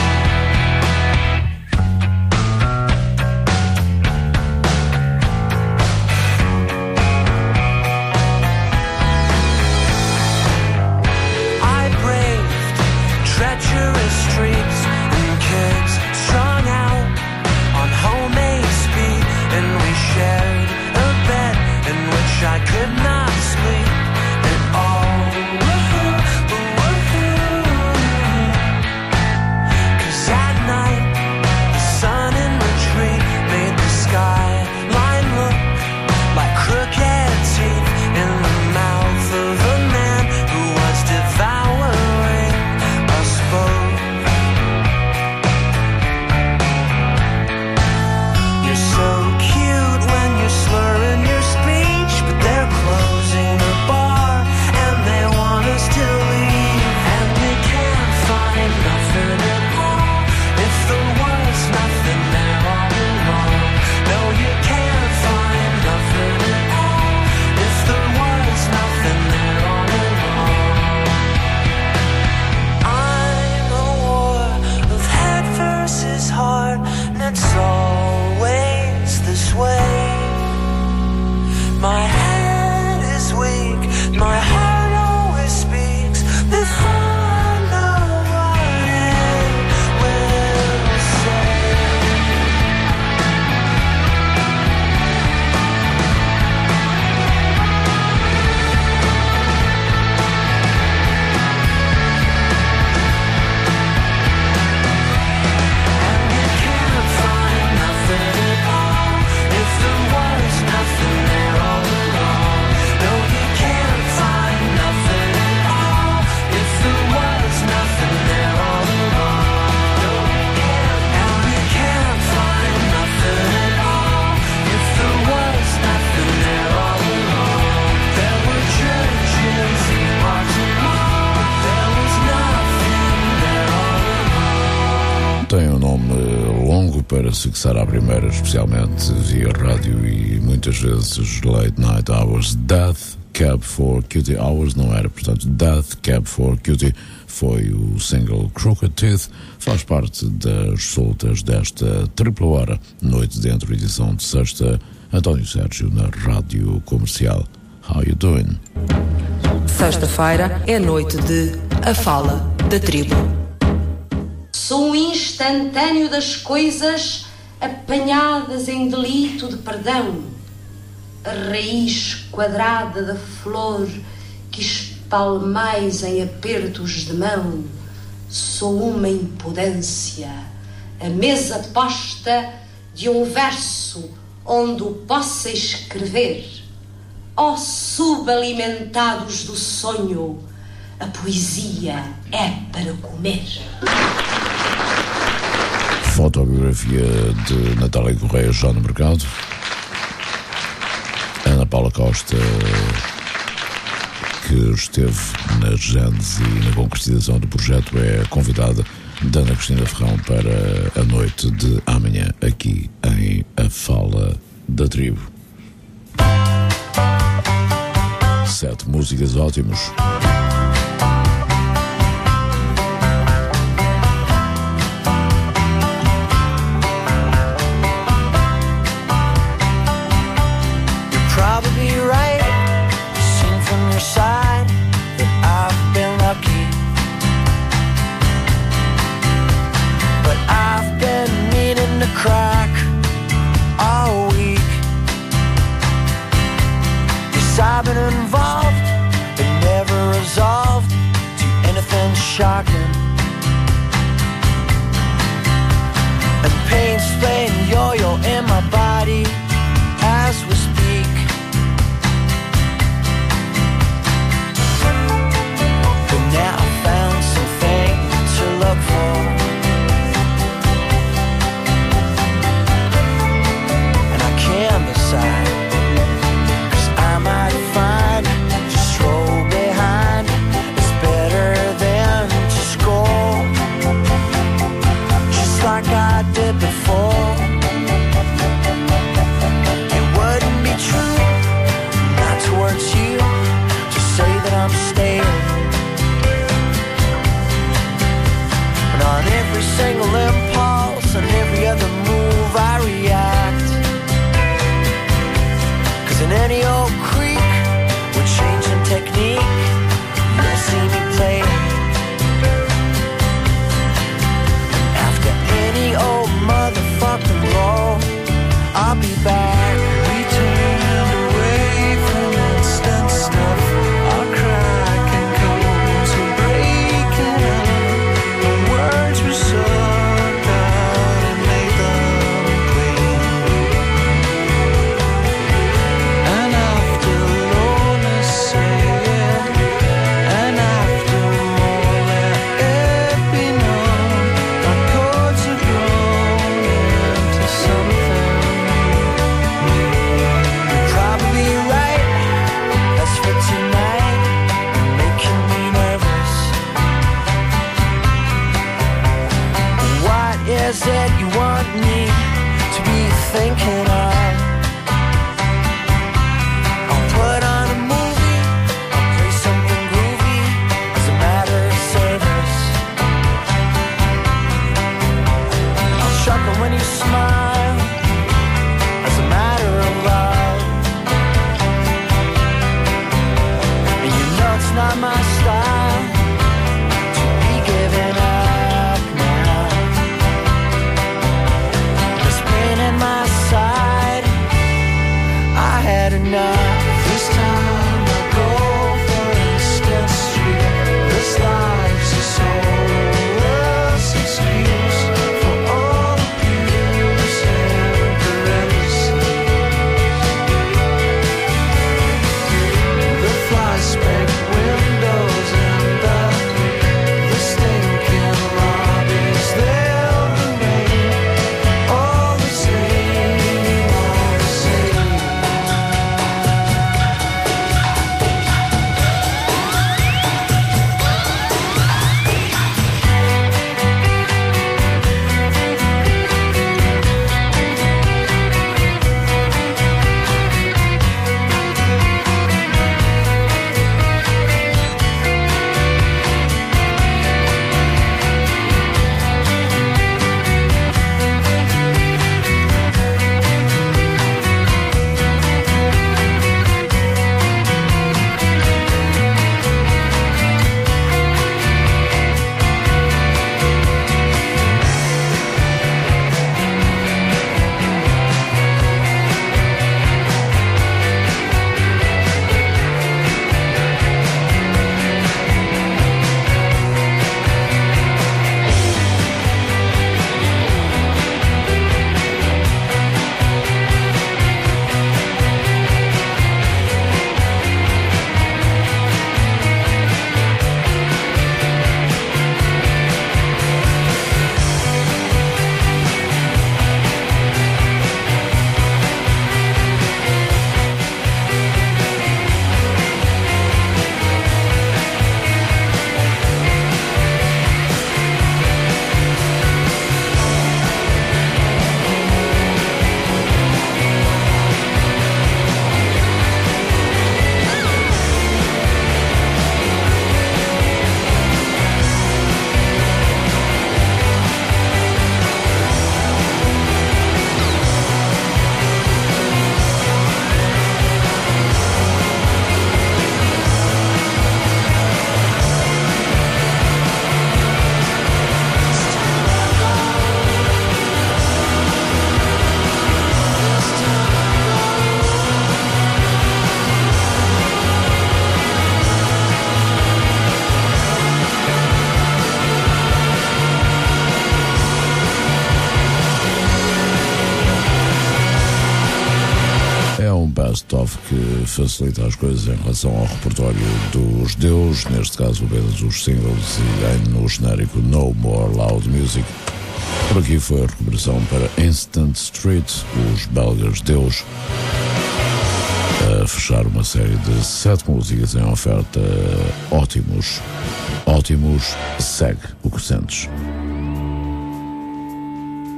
I braved treacherous streets and kids strung out on homemade speed, and we shared a bed in which I could not sleep at all. Woohoo, woohoo. 'Cause at night the sun in retreat made the skyline look like crooked teeth in the mouth of a man who was devouring us both. You're so cute when you're slurring your speech, but they're closing the bar and they want us to leave. And we can't find nothing at all if there was nothing there all along. No, you can't find nothing at all if there was nothing there all along. I'm a war of head versus heart, and it's always this way. My head is weak, my heart always speaks before I know what it will say. And you can't find nothing at all if there was nothing there all along. No, you can't find nothing at all if there was nothing there all along. No, you can't. And you can't find nothing at all if there was nothing there all along. There were churches and parks and malls, but there was nothing there all along. Tem um nome longo para se fixar à primeira, especialmente via rádio e muitas vezes late night hours. Death Cab for Cutie Hours não era, portanto, Death Cab for Cutie foi o single Crooked Teeth, faz parte das soltas desta tripla hora, noite dentro, edição de sexta. António Sérgio na Rádio Comercial. How you doing? Sexta-feira é noite de A Fala da Tribo. Sou um instantâneo das coisas apanhadas em delito de perdão, a raiz quadrada da flor que espalmais em apertos de mão. Sou uma impudência, a mesa posta de um verso onde o possa escrever. Ó subalimentados do sonho, a poesia é para comer. Fotobiografia de Natália Correia, já no mercado. Ana Paula Costa, que esteve na gênese e na concretização do projeto, é convidada da Ana Cristina Ferrão para a noite de amanhã aqui em A Fala da Tribo. Sete músicas ótimas. Probably right, seen from your side that I've I did before. It wouldn't be true, not towards you, to say that I'm staying. And on every single impulse and every other move I react. Cause in any old creek with changing technique, you'll see me playing. After any old motherfucking roll, I'll be back. We turned away from instant stuff. Our cracking codes were breaking up. The words were sucked out and made them clean. And after lowness said, and after more let it be known, our chords are grown into something new. You're probably right, as for tonight, you're making me nervous. What is it you want me to be thinking of? I'll put on a movie, I'll play something groovy as a matter of service. I'll chuckle when you smile as a matter of love. And you know it's not my style to be giving up now. This pain in my side, I had enough. This time I go for instant street. This life's a soulless excuse for all abuse and parentheses. The fly speck windows and the, the stinking lobbies, they'll remain all the same, all the same. best-of que facilita as coisas em relação ao repertório dos Deus, neste caso apenas os singles, e no genérico No More Loud Music. Por aqui foi a recuperação para Instant Street, os belgas Deus, a fechar uma série de sete músicas em oferta. Ótimos, ótimos, segue o Crescentes.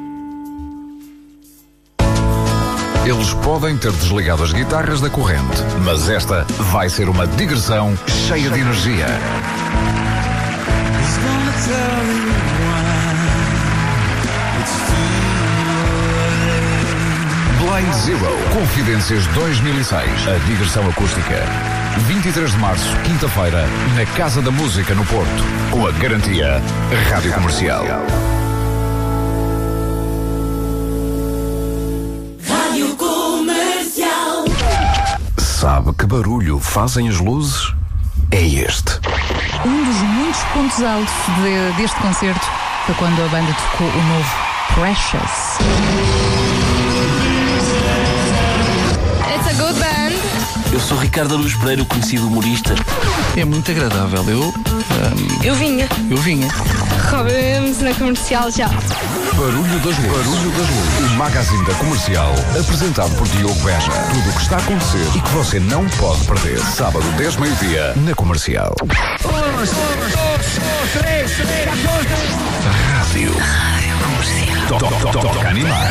Eles podem ter desligado as guitarras da corrente, mas esta vai ser uma digressão cheia de energia. Blind Zero, Confidências dois mil e seis, a digressão acústica. vinte e três de março, quinta-feira, na Casa da Música, no Porto, com a garantia Rádio Comercial. Rádio Comercial. Sabe que barulho fazem as luzes? É este. Um dos muitos pontos altos de, deste concerto foi quando a banda tocou o novo Precious. It's a good band. Eu sou Ricardo Aruz Pereira, o conhecido humorista. É muito agradável. Eu. Um, eu vinha. Eu vinha. Robemos na Comercial já. Barulho das Luzes. Barulho das Luzes. O magazine da Comercial, apresentado por Diogo Beja. Tudo o que está a acontecer e que você não pode perder. Sábado, dez meio-dia, na Comercial. Rádio. Rádio Comercial. Toca animar.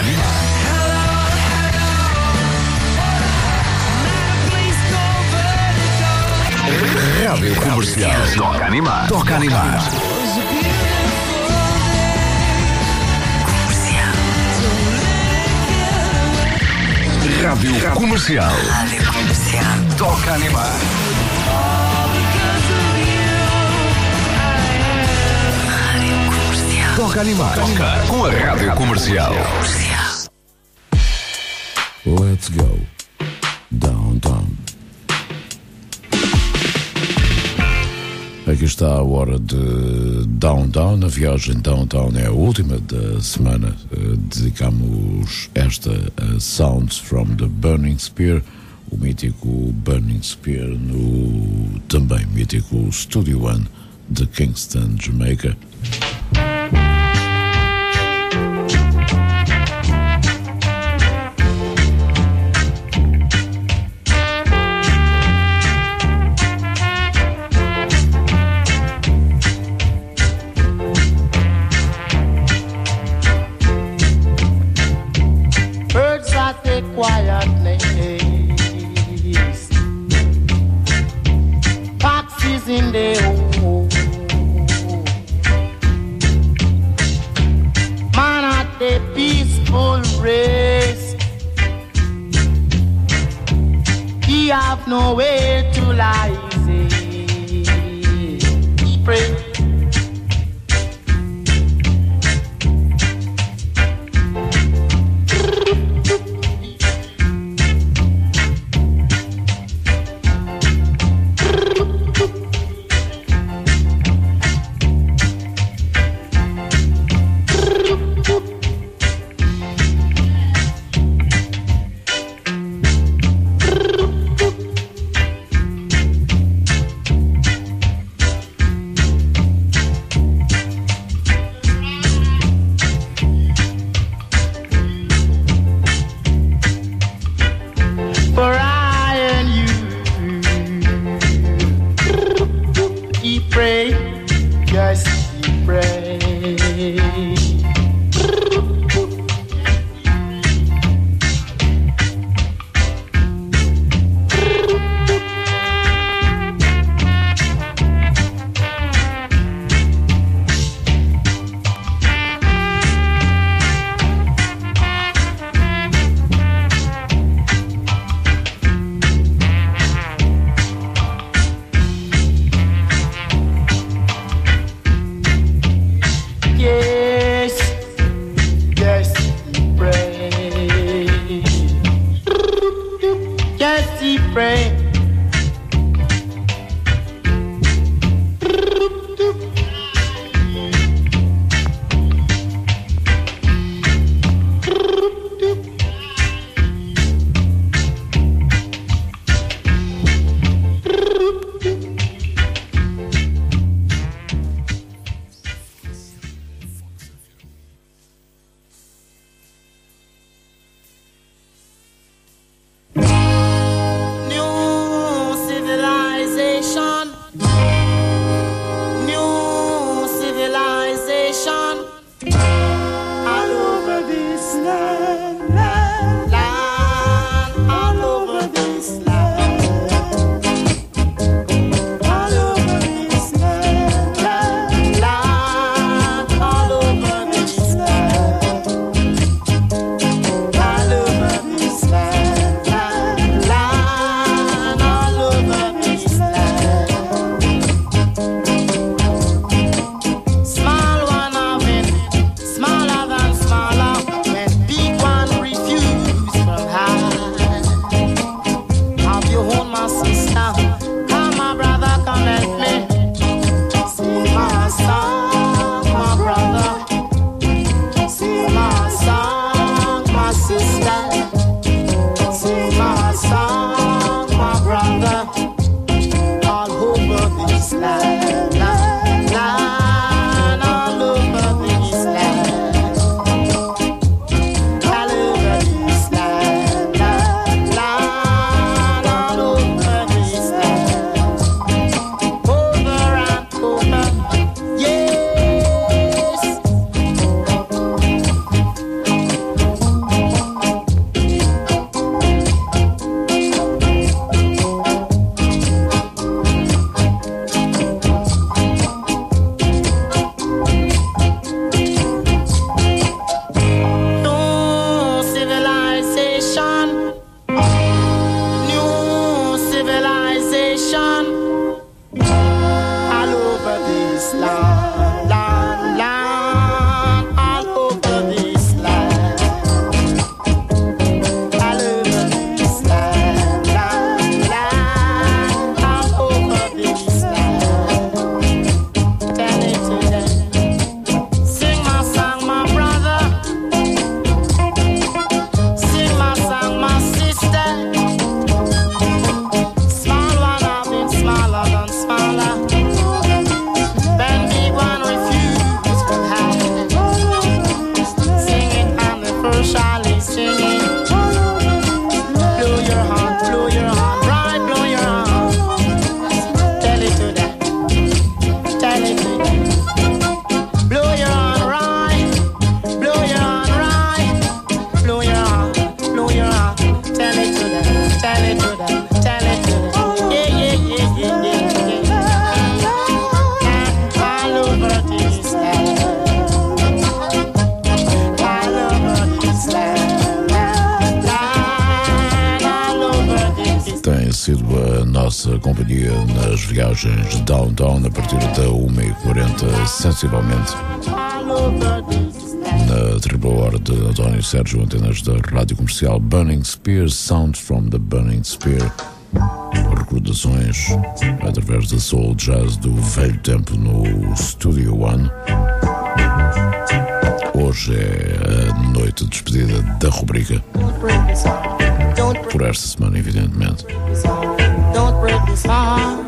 Rádio Comercial. Toca animar. Toca animar. Rádio Comercial. Rádio Comercial. Toca animar. Rádio Comercial. Toca animar. Toca com a Rádio Comercial. Let's go downtown. Aqui está a hora de Downtown. A viagem Downtown é a última da semana. Dedicamos esta a Sounds from the Burning Spear, o mítico Burning Spear no também mítico Studio One de Kingston, Jamaica. All over this land, land, land. sido a nossa companhia nas viagens de downtown a partir da uma e quarenta, sensivelmente. Na tripla hora de António Sérgio, antenas da Rádio Comercial. Burning Spear, Sounds from the Burning Spear. Recordações através da soul jazz do velho tempo no Studio One. Hoje é a noite de despedida da rubrica. Por esta semana, evidentemente. Don't break this heart.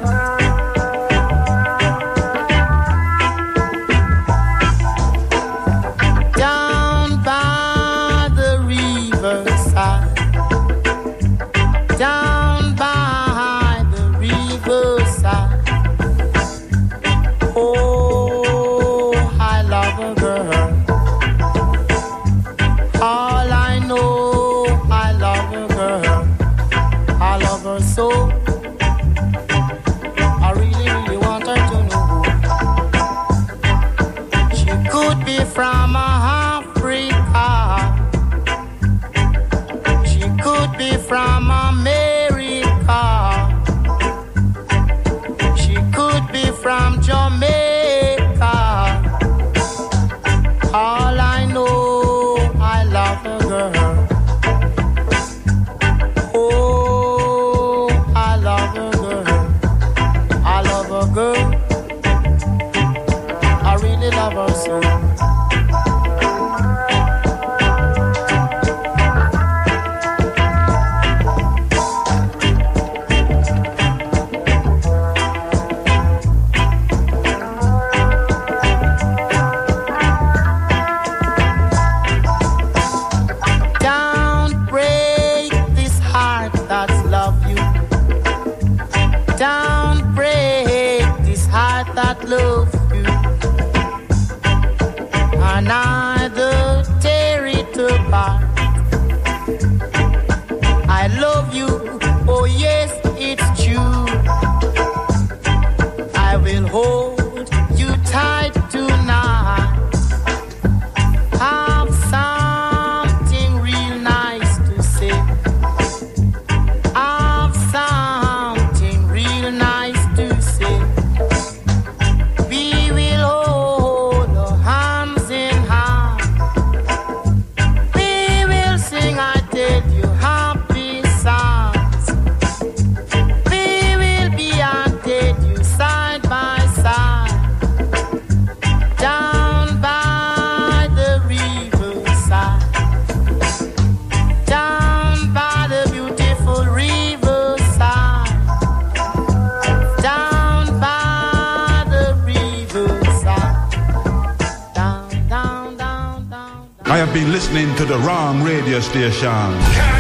Listening to the wrong radio station.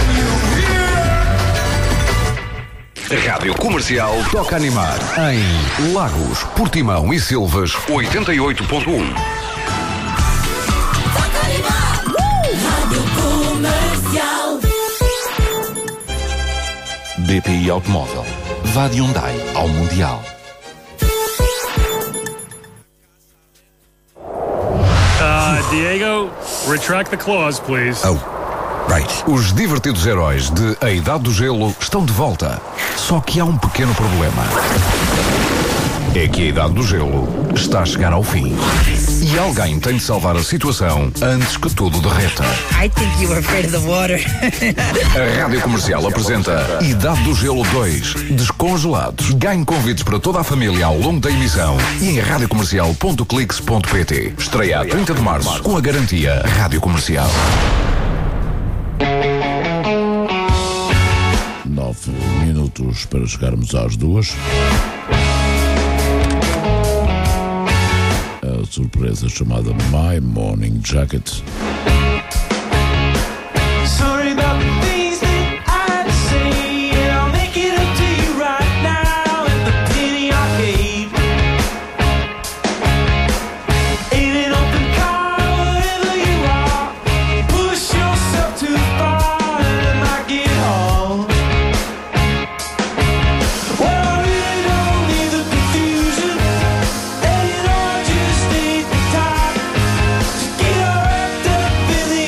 Rádio Comercial toca animar em Lagos, Portimão e Silvas oitenta e oito ponto um. Rádio Comercial. B P I Automóvel. Vá de Hyundai ao Mundial. Uh, Diego, retract the clause, please. Oh, right. Os divertidos heróis de A Idade do Gelo estão de volta. Só que há um pequeno problema. É que A Idade do Gelo está a chegar ao fim. E alguém tem de salvar a situação antes que tudo derreta. I think you were afraid of the water. A Rádio Comercial apresenta Idade do Gelo dois, Descongelados. Ganhe convites para toda a família ao longo da emissão e em radiocomercial ponto clix ponto pt. Estreia a trinta de março com a garantia Rádio Comercial. Nove minutos para chegarmos às duas. A surpresa chamada My Morning Jacket. Sorry about the things that I say, and I'll make it up to you right now at the penny arcade. Ain't an open car, wherever you are. Push yourself too far, and it might get hard. Well, I really don't need the confusion, and you know I just ain't the type to get all wrapped up in the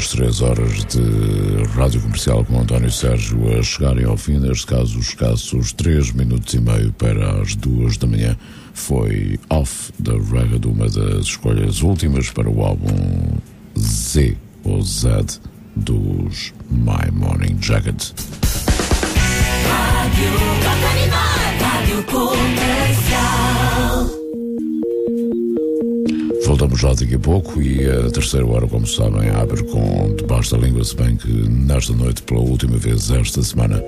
as três horas de rádio comercial com António Sérgio a chegarem ao fim, neste caso os escassos três minutos e meio para as duas da manhã. Foi Off da Ragged, uma das escolhas últimas para o álbum Z ou Z dos My Morning Jacket. Rádio Rádio Comercial. Voltamos já daqui a pouco e a terceira hora, como sabem, abre com Debaixo da Língua, se bem que nesta noite, pela última vez esta semana,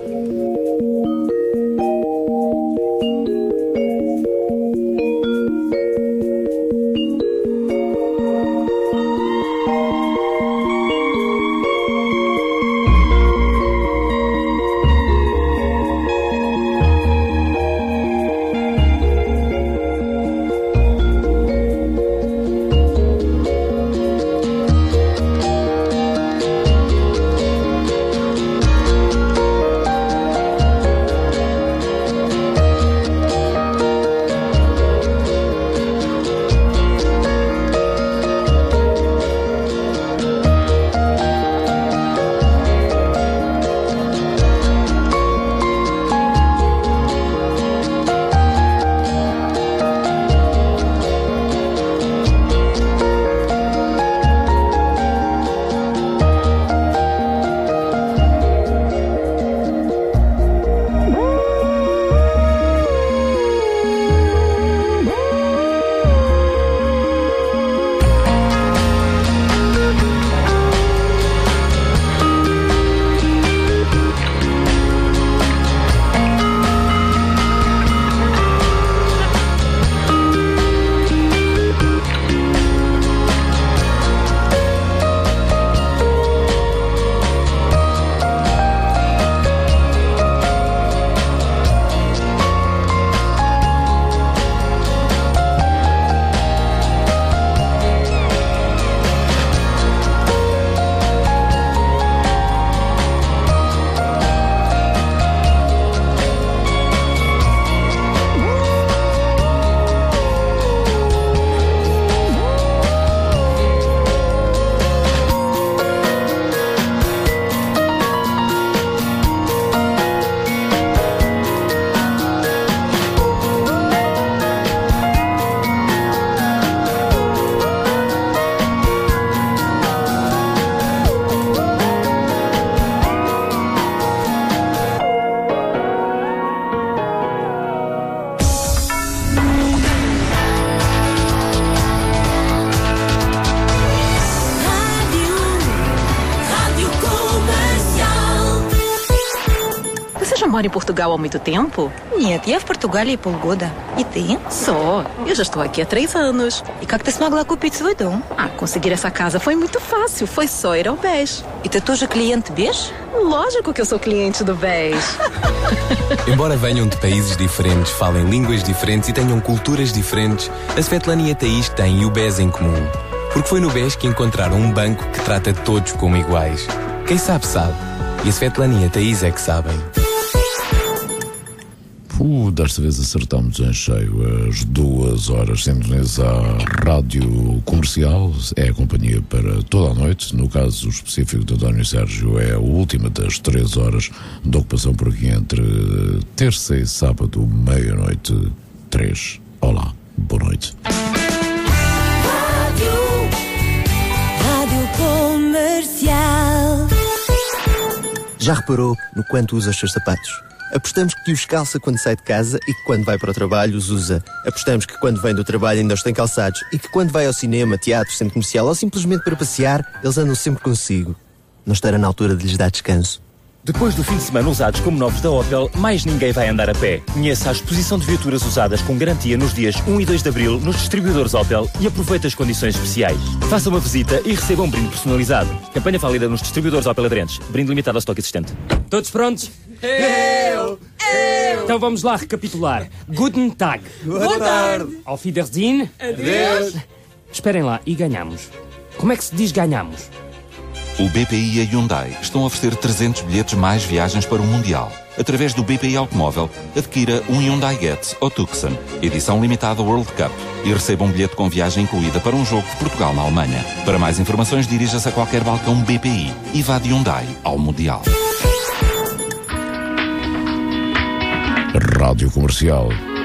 mora em Portugal há muito tempo? Нет, я в Португалии полгода. И ты? Só. Eu já estou aqui há três anos. И как ты смогла купить свой дом? Ah, conseguir essa casa foi muito fácil. Foi só ir ao B E S. E ты тоже клиент B E S? Lógico que eu sou cliente do B E S. Embora venham de países diferentes, falem línguas diferentes e tenham culturas diferentes, a Svetlana e a Thaís têm o B E S em comum. Porque foi no B E S que encontraram um banco que trata todos como iguais. Quem sabe, sabe. E a Svetlana e a Thaís é que sabem. Uh, desta vez acertamos em cheio as duas horas. Sintoniza a rádio comercial, é a companhia para toda a noite. No caso específico do António Sérgio, é a última das três horas de ocupação por aqui entre terça e sábado, meia-noite, três. Olá, boa noite. Rádio, Rádio Comercial. Já reparou no quanto usa os seus sapatos? Apostamos que os calça quando sai de casa e que quando vai para o trabalho os usa. Apostamos que quando vem do trabalho ainda os tem calçados e que quando vai ao cinema, teatro, centro comercial ou simplesmente para passear, eles andam sempre consigo. Não estará na altura de lhes dar descanso. Depois do fim de semana usados como novos da Opel, mais ninguém vai andar a pé. Conheça a exposição de viaturas usadas com garantia nos dias um e dois de abril nos distribuidores Opel e aproveite as condições especiais. Faça uma visita e receba um brinde personalizado. Campanha válida nos distribuidores Opel aderentes. Brinde limitado ao estoque existente. Todos prontos? Eu! Eu! Então vamos lá recapitular. Guten Tag. Boa tarde. Auf Wiedersehen. Adeus. Esperem lá, e ganhamos. Como é que se diz ganhamos? O B P I e a Hyundai estão a oferecer trezentos bilhetes mais viagens para o Mundial. Através do B P I Automóvel, adquira um Hyundai Getz ou Tucson, edição limitada World Cup, e receba um bilhete com viagem incluída para um jogo de Portugal na Alemanha. Para mais informações, dirija-se a qualquer balcão B P I e vá de Hyundai ao Mundial. Rádio Comercial.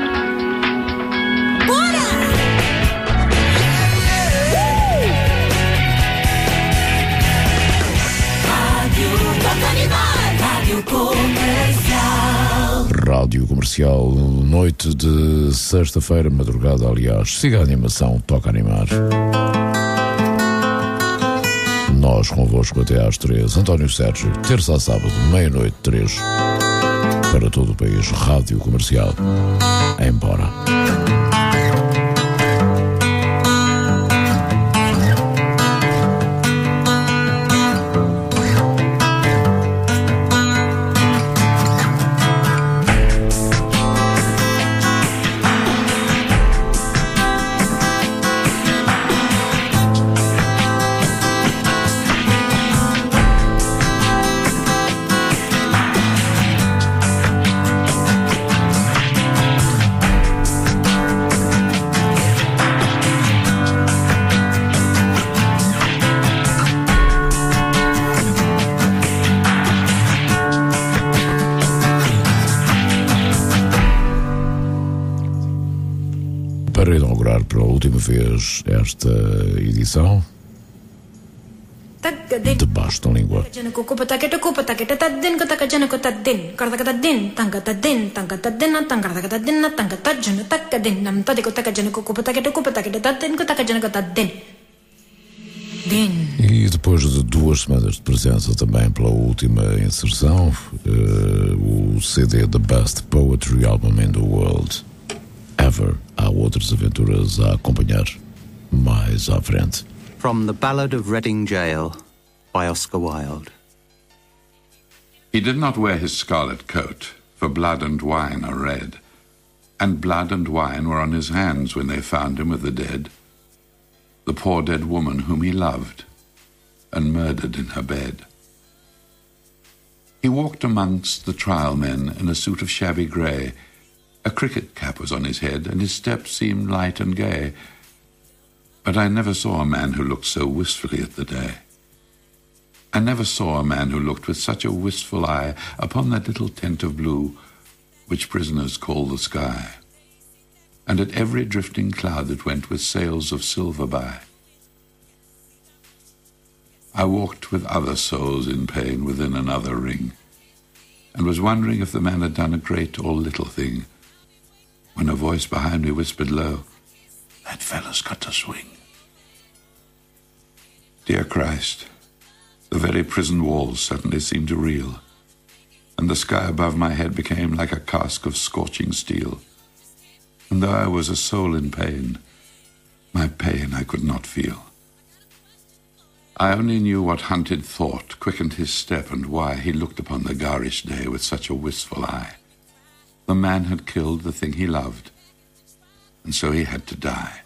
Rádio Comercial, noite de sexta-feira, madrugada, aliás. Siga a animação, toca animar. Nós convosco até às três. António Sérgio, terça a sábado, meia-noite, três. Para todo o país, Rádio Comercial. Embora. Para inaugurar pela última vez esta edição, debaixo da língua. E depois de duas semanas de presença também pela última inserção, uh, o C D The Best Poetry Album in the World Ever. Há outras aventuras a acompanhar mais à frente. From the Ballad of Reading Gaol by Oscar Wilde. He did not wear his scarlet coat, for blood and wine are red, and blood and wine were on his hands when they found him with the dead, the poor dead woman whom he loved, and murdered in her bed. He walked amongst the trial men in a suit of shabby grey. A cricket cap was on his head, and his step seemed light and gay. But I never saw a man who looked so wistfully at the day. I never saw a man who looked with such a wistful eye upon that little tent of blue, which prisoners call the sky, and at every drifting cloud that went with sails of silver by. I walked with other souls in pain within another ring, and was wondering if the man had done a great or little thing, when a voice behind me whispered low, "That fellow's got to swing." Dear Christ, the very prison walls suddenly seemed to reel, and the sky above my head became like a cask of scorching steel. And though I was a soul in pain, my pain I could not feel. I only knew what hunted thought quickened his step, and why he looked upon the garish day with such a wistful eye. The man had killed the thing he loved, and so he had to die.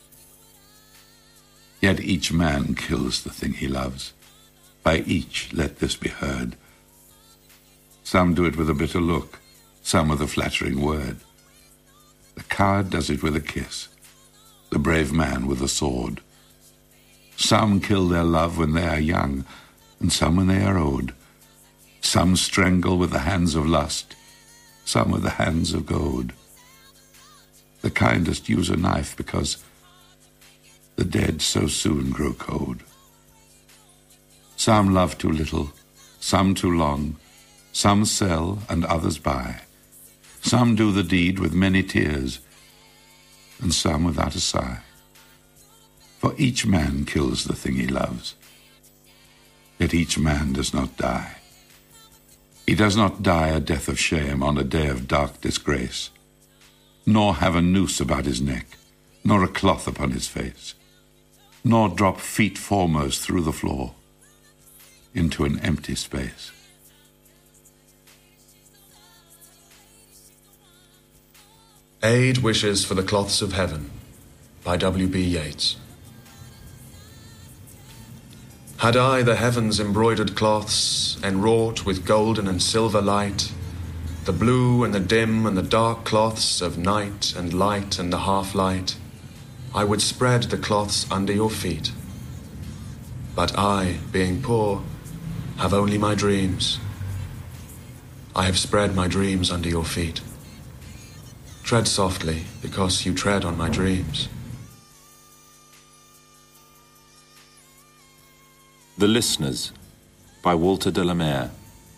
Yet each man kills the thing he loves. By each let this be heard. Some do it with a bitter look, some with a flattering word. The coward does it with a kiss, the brave man with a sword. Some kill their love when they are young, and some when they are old. Some strangle with the hands of lust, some with the hands of gold. The kindest use a knife because the dead so soon grow cold. Some love too little, some too long, some sell and others buy. Some do the deed with many tears, and some without a sigh. For each man kills the thing he loves, yet each man does not die. He does not die a death of shame on a day of dark disgrace, nor have a noose about his neck, nor a cloth upon his face, nor drop feet foremost through the floor into an empty space. Aid Wishes for the Cloths of Heaven by W B Yeats. Had I the heavens' embroidered cloths, enwrought with golden and silver light, the blue and the dim and the dark cloths of night and light and the half-light, I would spread the cloths under your feet. But I, being poor, have only my dreams. I have spread my dreams under your feet. Tread softly, because you tread on my dreams. The Listeners, by Walter de la Mare.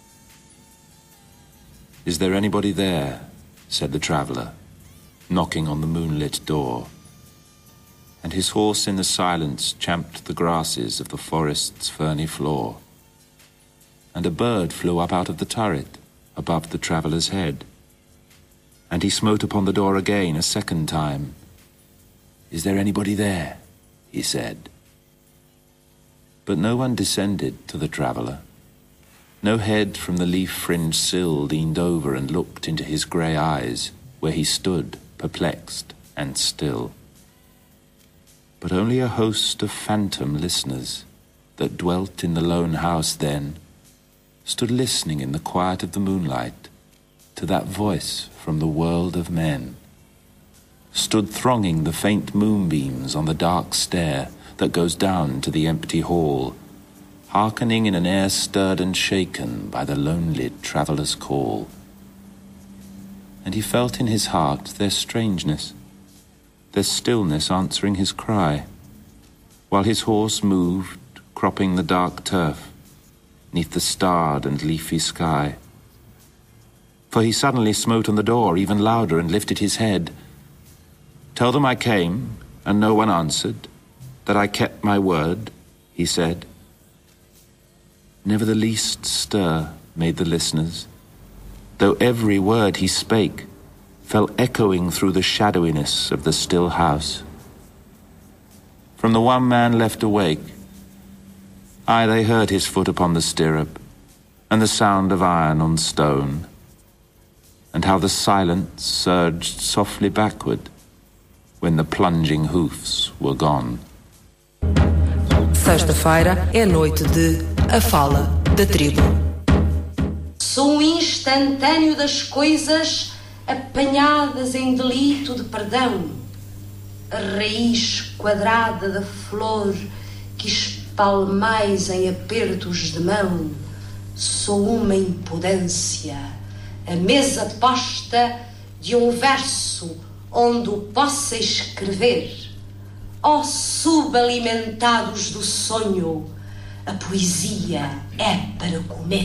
Is there anybody there? Said the traveller, knocking on the moonlit door. And his horse in the silence champed the grasses of the forest's ferny floor. And a bird flew up out of the turret above the traveller's head. And he smote upon the door again a second time. Is there anybody there? He said. But no one descended to the traveller. No head from the leaf-fringed sill leaned over and looked into his grey eyes, where he stood, perplexed and still. But only a host of phantom listeners that dwelt in the lone house then stood listening in the quiet of the moonlight to that voice from the world of men, stood thronging the faint moonbeams on the dark stair that goes down to the empty hall, hearkening in an air stirred and shaken by the lonely traveller's call. And he felt in his heart their strangeness, their stillness answering his cry, while his horse moved, cropping the dark turf, neath the starred and leafy sky. For he suddenly smote on the door even louder and lifted his head. Tell them I came, and no one answered, that I kept my word, he said. Never the least stir made the listeners, though every word he spake fell echoing through the shadowiness of the still house. From the one man left awake, aye, they heard his foot upon the stirrup, and the sound of iron on stone, and how the silence surged softly backward when the plunging hoofs were gone. Sexta-feira é noite de A Fala da Tribo. Sou um instantâneo das coisas apanhadas em delito de perdão, a raiz quadrada da flor que espalmais em apertos de mão. Sou uma impudência, a mesa posta de um verso onde o possa escrever. Ó subalimentados do sonho, a poesia é para comer.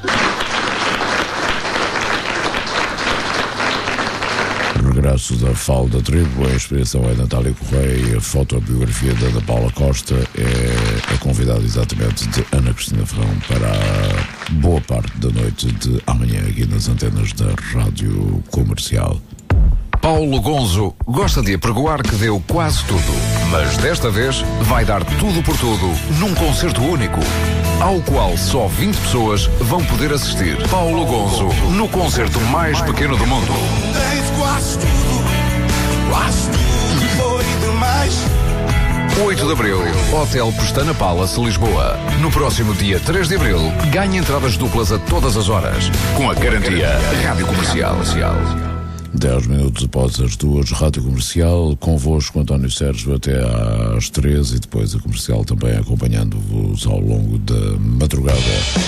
Regresso da Fala da Tribo, a inspiração é Natália Correia e a fotobiografia da Ana Paula Costa é a convidada exatamente de Ana Cristina Ferrão para a boa parte da noite de amanhã aqui nas antenas da Rádio Comercial. Paulo Gonzo gosta de apregoar que deu quase tudo, mas desta vez vai dar tudo por tudo num concerto único, ao qual só vinte pessoas vão poder assistir. Paulo Gonzo no concerto mais pequeno do mundo. Quase tudo, quase tudo foi demais. oito de abril, Hotel Pestana Palace, Lisboa. No próximo dia três de abril, ganhe entradas duplas a todas as horas, com a garantia Rádio Comercial. dez minutos após as duas, Rádio Comercial, convosco António Sérgio até às treze e depois a Comercial também acompanhando-vos ao longo da madrugada.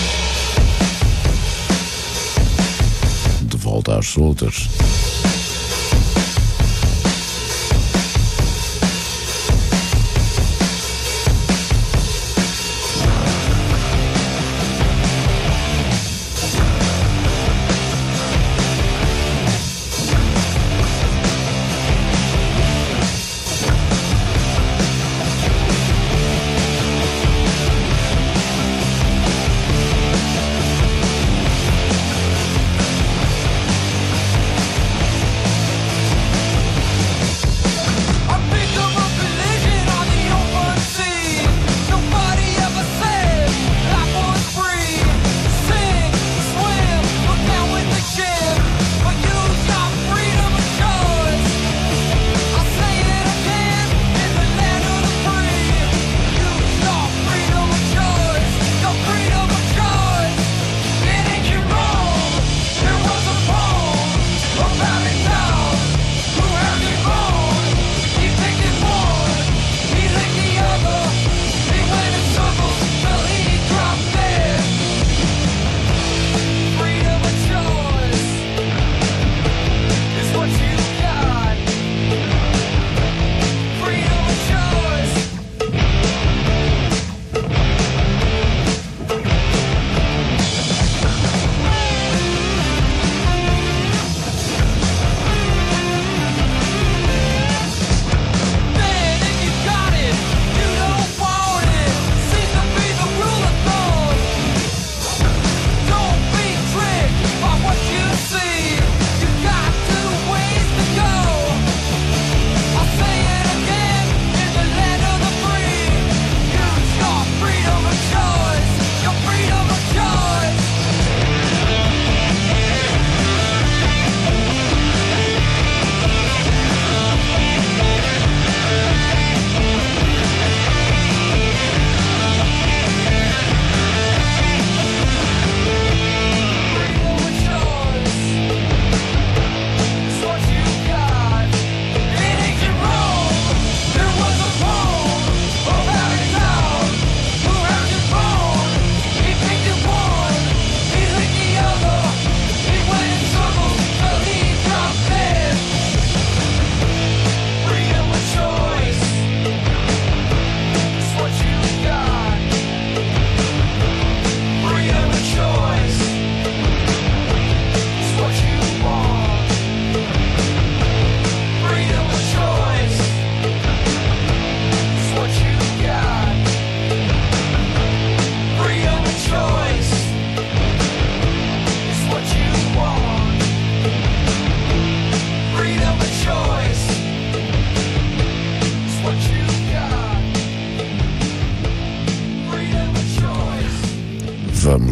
De volta às soltas.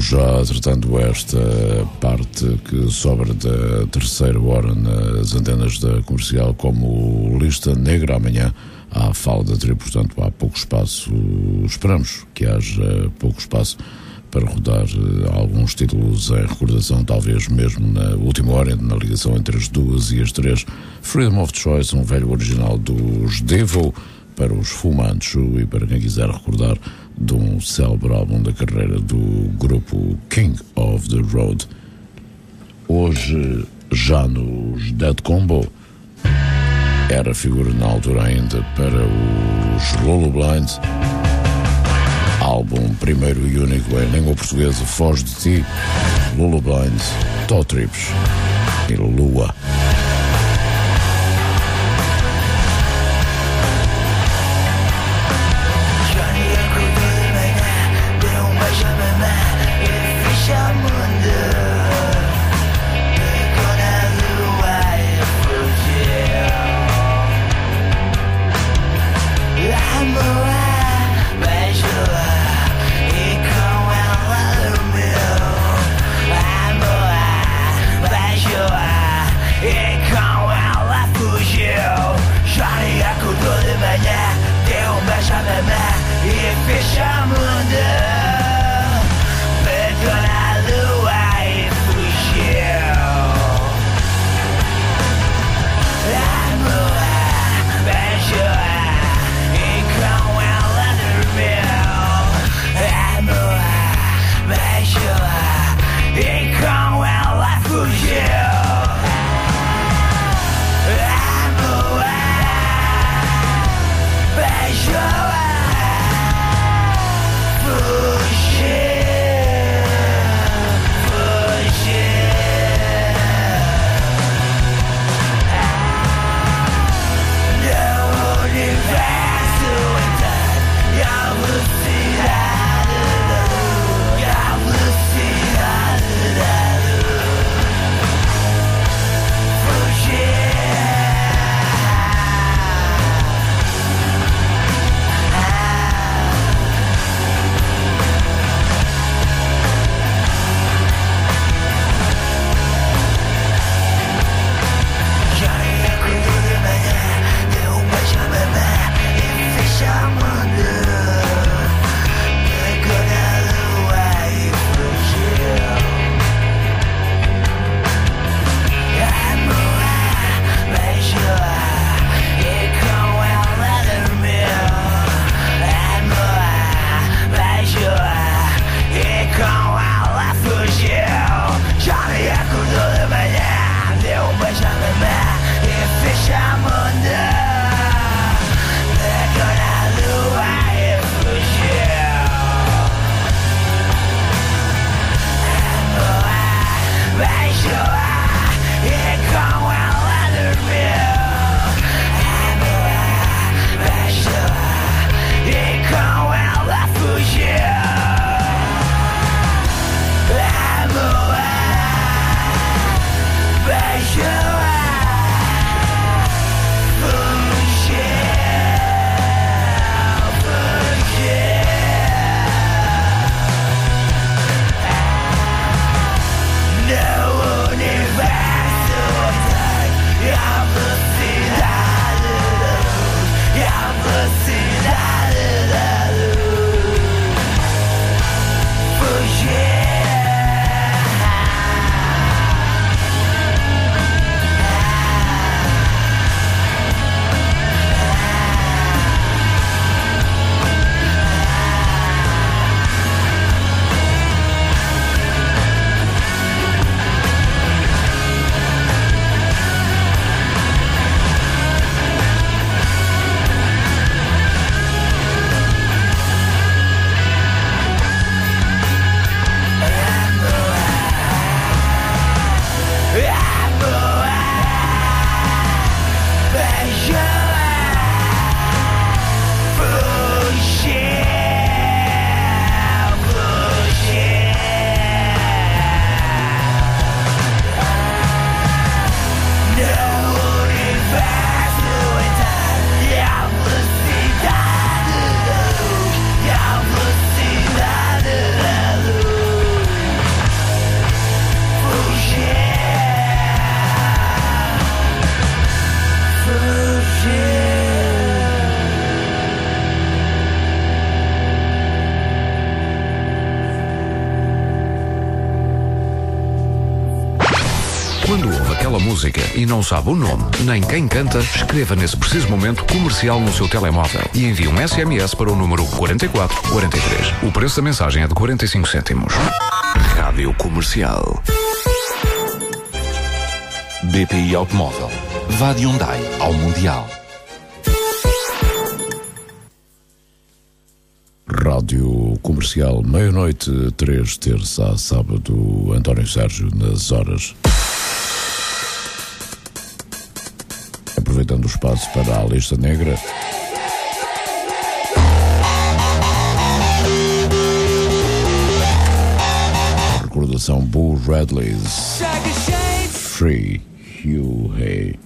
já tratando esta parte que sobra da terceira hora nas antenas da Comercial como Lista Negra. Amanhã há fala da tribo, portanto há pouco espaço, esperamos que haja pouco espaço para rodar alguns títulos em recordação, talvez mesmo na última hora, na ligação entre as duas e as três. Freedom of Choice, um velho original dos Devo, para os fumantes e para quem quiser recordar de um célebre álbum da carreira do grupo King of the Road. Hoje, já nos Dead Combo, era figura na altura ainda para os Lulu Blind. Álbum primeiro e único em língua portuguesa, Foge de Ti, Lulu Blind, Tó Trips e Lua. música e não sabe o nome, nem quem canta, escreva nesse preciso momento comercial no seu telemóvel e envie um S M S para o número quarenta e quatro quarenta e três. O preço da mensagem é de quarenta e cinco cêntimos. Rádio Comercial. B P I Automóvel. Vá de Hyundai ao Mundial. Rádio Comercial, meia-noite, três, terça a sábado, António Sérgio nas horas. Aproveitando o espaço para a lista negra. Recordação Boo Radley's Free You Hey.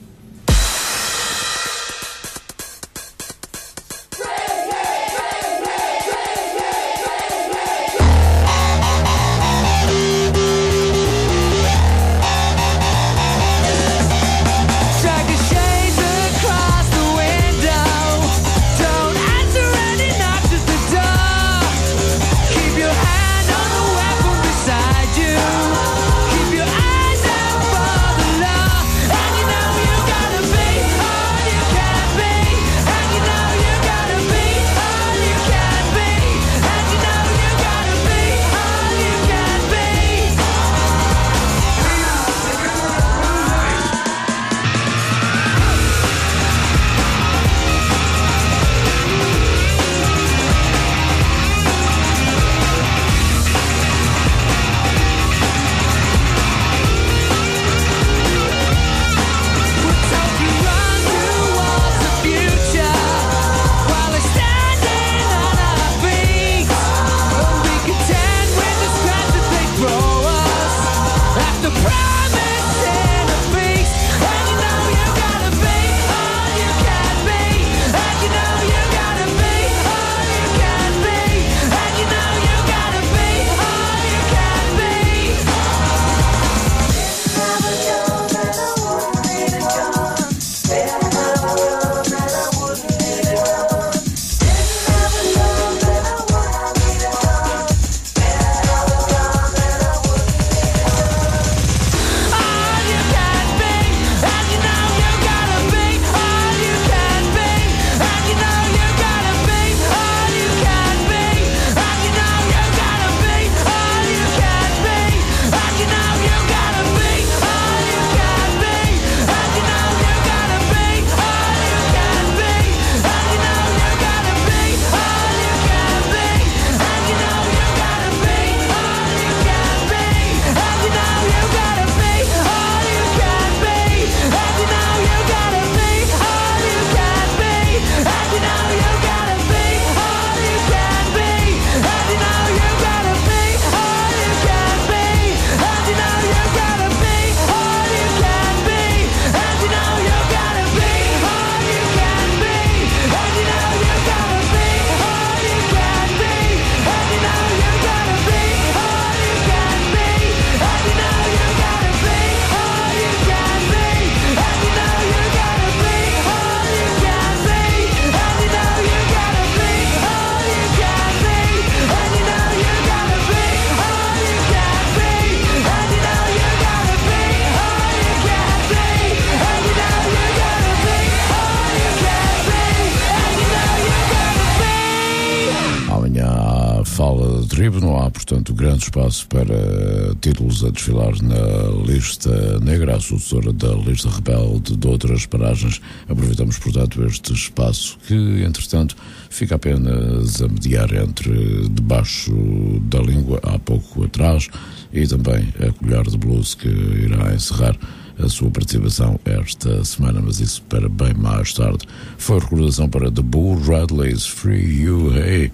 Não há, portanto, grande espaço para títulos a desfilar na lista negra, a sucessora da lista rebelde de outras paragens. Aproveitamos, portanto, este espaço que, entretanto, fica apenas a mediar entre debaixo da língua, há pouco atrás, e também a colher de blues que irá encerrar a sua participação esta semana, mas isso para bem mais tarde. Foi a recordação para The Boo Radley's Free You Hey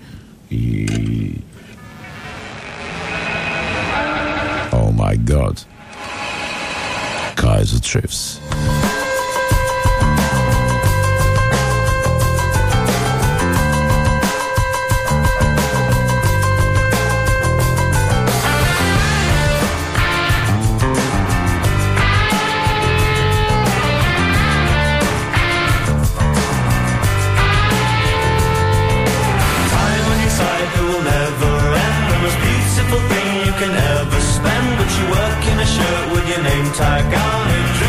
e... Oh My God, Kaiser Chiefs. Can ever spend, but you work in a shirt with your name tag on it.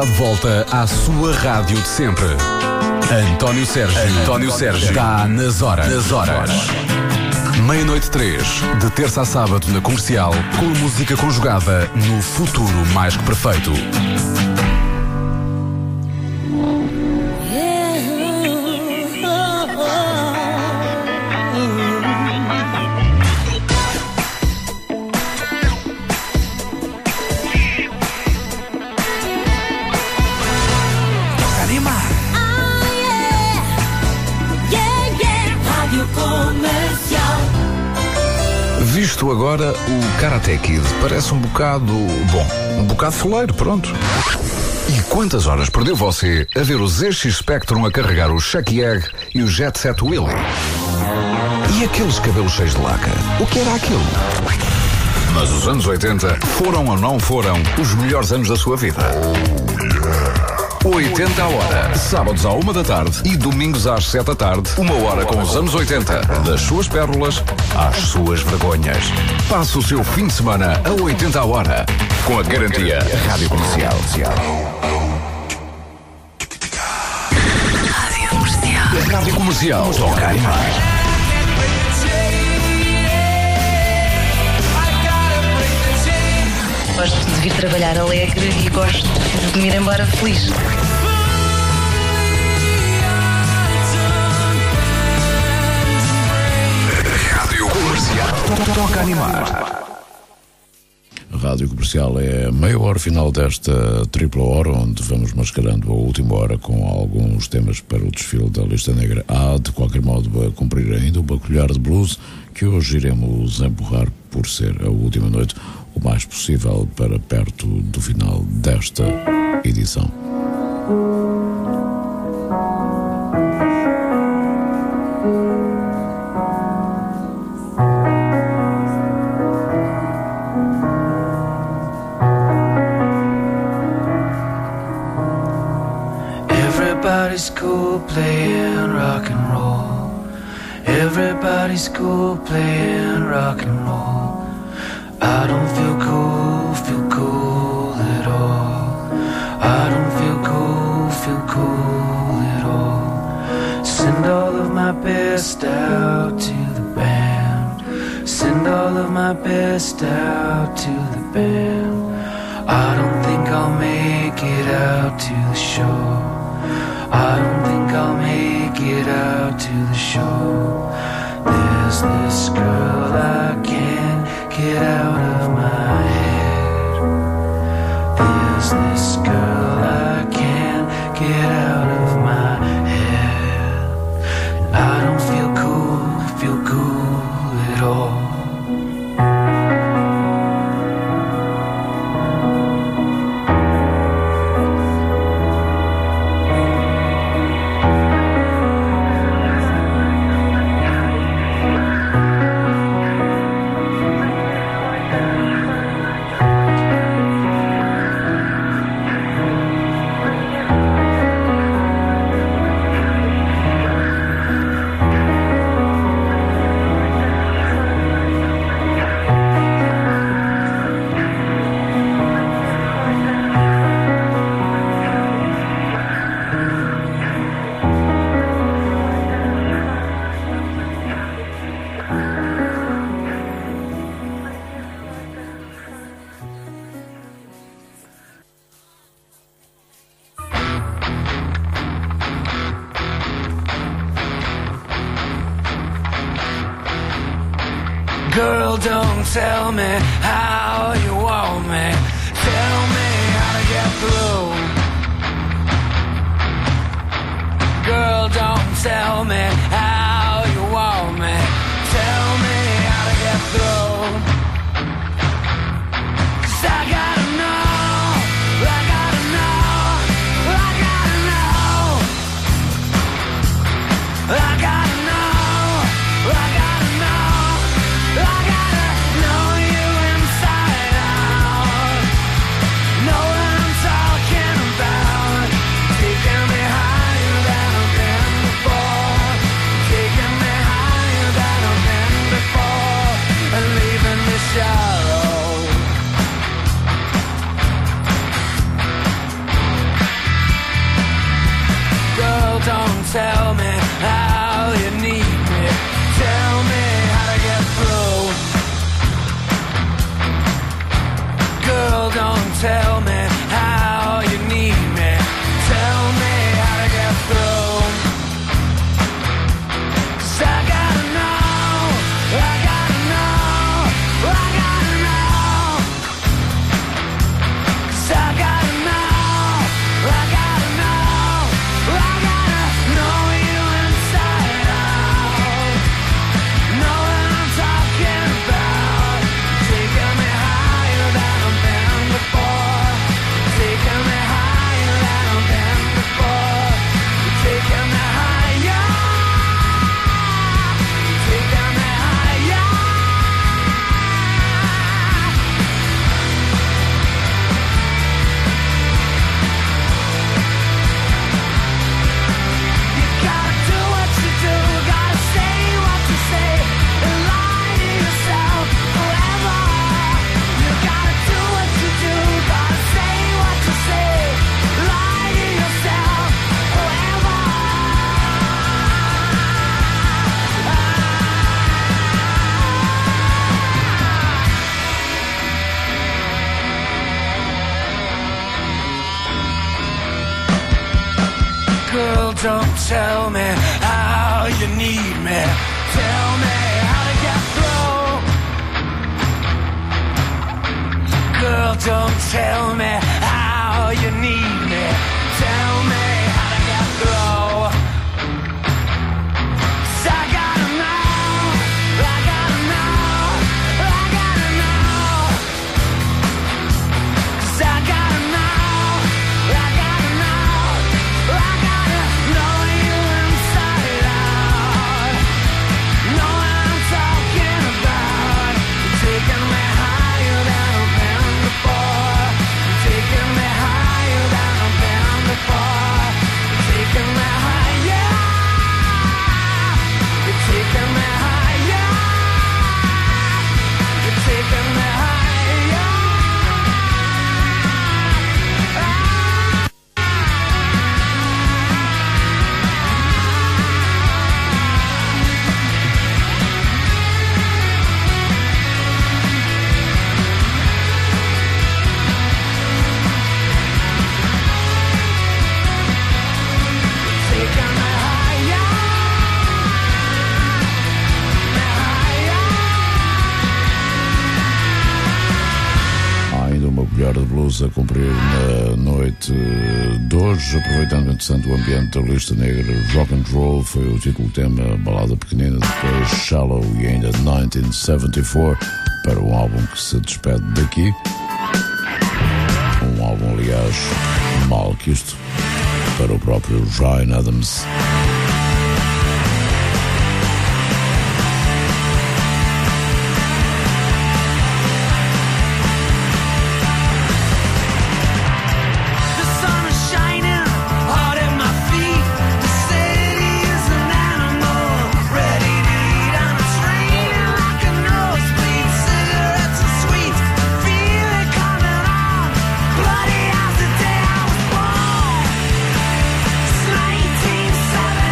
de volta à sua rádio de sempre. António Sérgio. António Sérgio. Está nas horas. Nas horas. Meia-noite três, de terça a sábado na Comercial, com a música conjugada no futuro mais que perfeito. Visto agora, o Karate Kid parece um bocado, bom, um bocado foleiro, pronto. E quantas horas perdeu você a ver o Z X Spectrum a carregar o Chucky Egg e o Jet Set Willy? E aqueles cabelos cheios de laca? O que era aquilo? Mas os anos oitenta foram ou não foram os melhores anos da sua vida? oitenta a hora, sábados à uma da tarde e domingos às sete da tarde, uma hora com os anos oitenta, das suas pérolas às suas vergonhas. Passe o seu fim de semana a oitenta a hora, com a garantia Rádio Comercial. Rádio Comercial. Rádio Comercial. Toca aí mais. Gosto de vir trabalhar alegre e gosto de me ir embora feliz. Rádio Comercial. Toca animar. A Rádio Comercial é a meia hora final desta tripla hora, onde vamos mascarando a última hora com alguns temas para o desfile da Lista Negra. Há, de qualquer modo, a cumprir ainda uma colher de blues que hoje iremos empurrar, por ser a última noite, o mais possível para perto do final desta edição. Everybody's cool playing rock and roll. Everybody's cool playing rock and roll. I don't feel cool, feel cool at all. I don't feel cool, feel cool at all. Send all of my best out to the band. Send all of my best out to the band. I don't think I'll make it out to the show. I don't think I'll make it out to the show. There's this girl I can't get out of my head. There's this girl I can't get out of my head. And I don't feel cool, feel cool at all. Girl, don't tell me how you want me. Tell me how to get through. Girl, don't tell me how you want me. Tell me how to get through. 'Cause I gotta know, I gotta know, I gotta know. I gotta know, I gotta know. I gotta know you inside out. Know what I'm talking about. Taking me higher than I've been before. tell me how you need me. Tell me how to get through. Girl, don't tell me how you need me. Tell me how to get through. 'Cause I gotta know, I gotta know, I gotta know. 'Cause I gotta know, I gotta know, I gotta know you inside out. Know what I'm talking about. Taking me higher than I've been before. Taking me higher than I've been before. Taking me higher. Taking me higher. You gotta do what you do, gotta say what you say, and lie to yourself forever. You gotta do what you do, gotta say what you say, lie to yourself forever. Girl, don't tell me how you need me. Tell me how to get through. Girl, don't tell me how you need me. Tell me how to get through. 'Cause I gotta know, I gotta know, I gotta know. 'Cause I gotta know, I gotta know, I gotta know you inside out. Know what I'm talking about. You're taking me higher than I've been before. You're taking me higher than I've been before. You're taking me higher. You're taking me higher. You're taking me higher. Taking me higher. Há ainda uma colher de blues a cumprir na noite de hoje, aproveitando entretanto o ambiente da lista negra. Rock and Roll foi o título tema, balada pequenina, depois Shallow e ainda nineteen seventy-four para um álbum que se despede daqui. Um álbum, aliás, mal que isto, para o próprio Ryan Adams. The sun is shining hard at my feet. The city is an animal ready to eat. I'm training like a nosebleed. Cigarettes and sweets, feel it coming on. Bloody as the day I was born. It's nineteen seventy.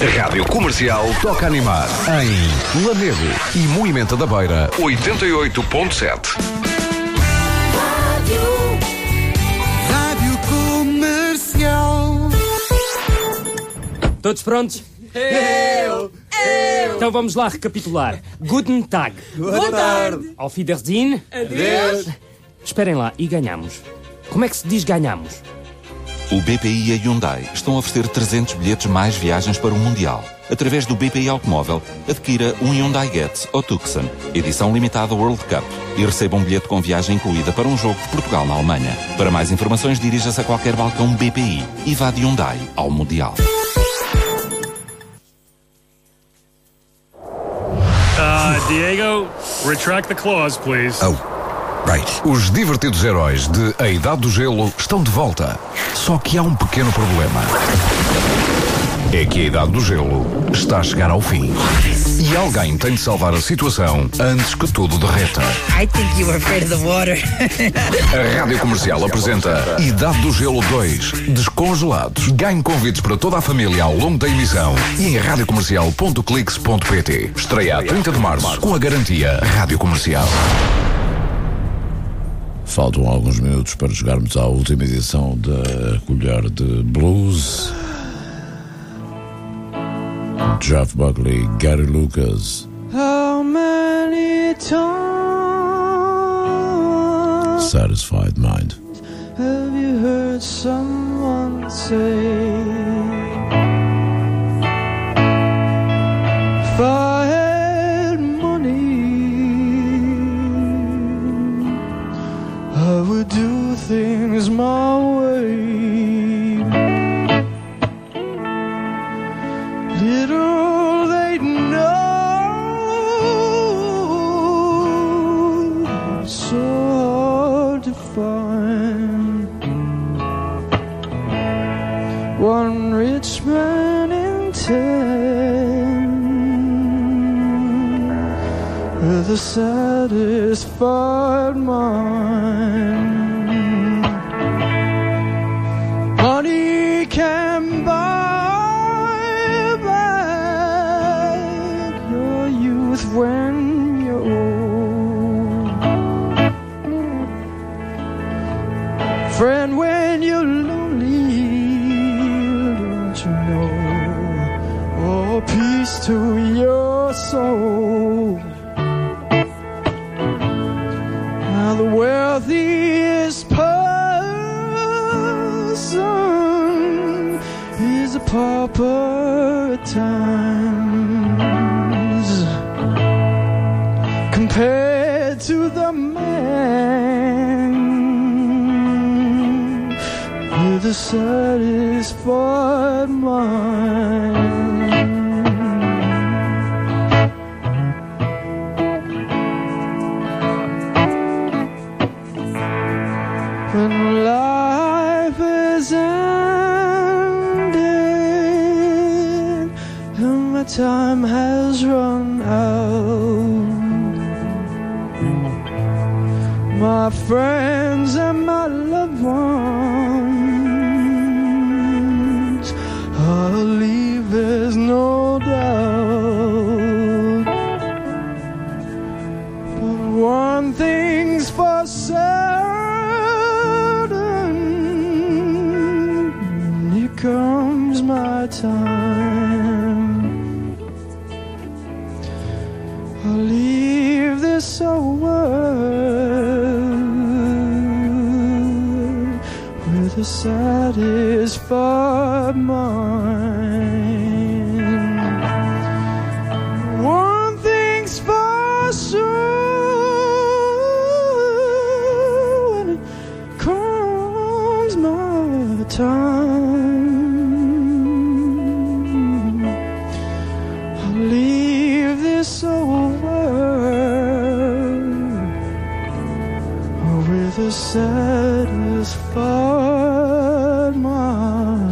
Rádio Comercial toca animar em Lamego e Moimenta da Beira oitenta e oito ponto sete. Rádio Comercial. Todos prontos? Eu! Eu! Então vamos lá recapitular. Guten Tag. Boa tarde. Auf Wiedersehen. Adeus. Esperem lá, e ganhamos. Como é que se diz ganhamos? O B P I e a Hyundai estão a oferecer trezentos bilhetes mais viagens para o Mundial. Através do B P I Automóvel, adquira um Hyundai Getz ou Tucson, edição limitada World Cup, e receba um bilhete com viagem incluída para um jogo de Portugal na Alemanha. Para mais informações, dirija-se a qualquer balcão B P I e vá de Hyundai ao Mundial. Uh, Diego, retract the clause, please. Oh, right. Os divertidos heróis de A Idade do Gelo estão de volta. Só que há um pequeno problema. É que a Idade do Gelo está a chegar ao fim. E alguém tem de salvar a situação antes que tudo derreta. I think you were afraid of the water. A Rádio Comercial apresenta Idade do Gelo dois, Descongelados. Ganhe convites para toda a família ao longo da emissão e em radiocomercial ponto clix ponto pt. Estreia a trinta de março com a garantia Rádio Comercial. Faltam alguns minutos para chegarmos à última edição da Colher de Blues. Jeff Buckley, Gary Lucas. How many times Satisfied Mind. have you heard someone say, if I had money, I would do things my way. Little they know, it's so hard to find one rich man in ten with a satisfied mind. Money can buy back your youth when you're old. Friend, when you're lonely, don't you know? Oh, peace to your soul. Now the wealthiest person is a pauper at times, compared to the man with a satisfied mind. When life is ended and my time has run out, my friends and my loved ones, I'll leave, there's no doubt. But one thing's for certain, here comes my time. I'll leave this old world with a satisfied mind. One thing's for sure, when it comes my time, I'll leave this old world with a satisfied mind.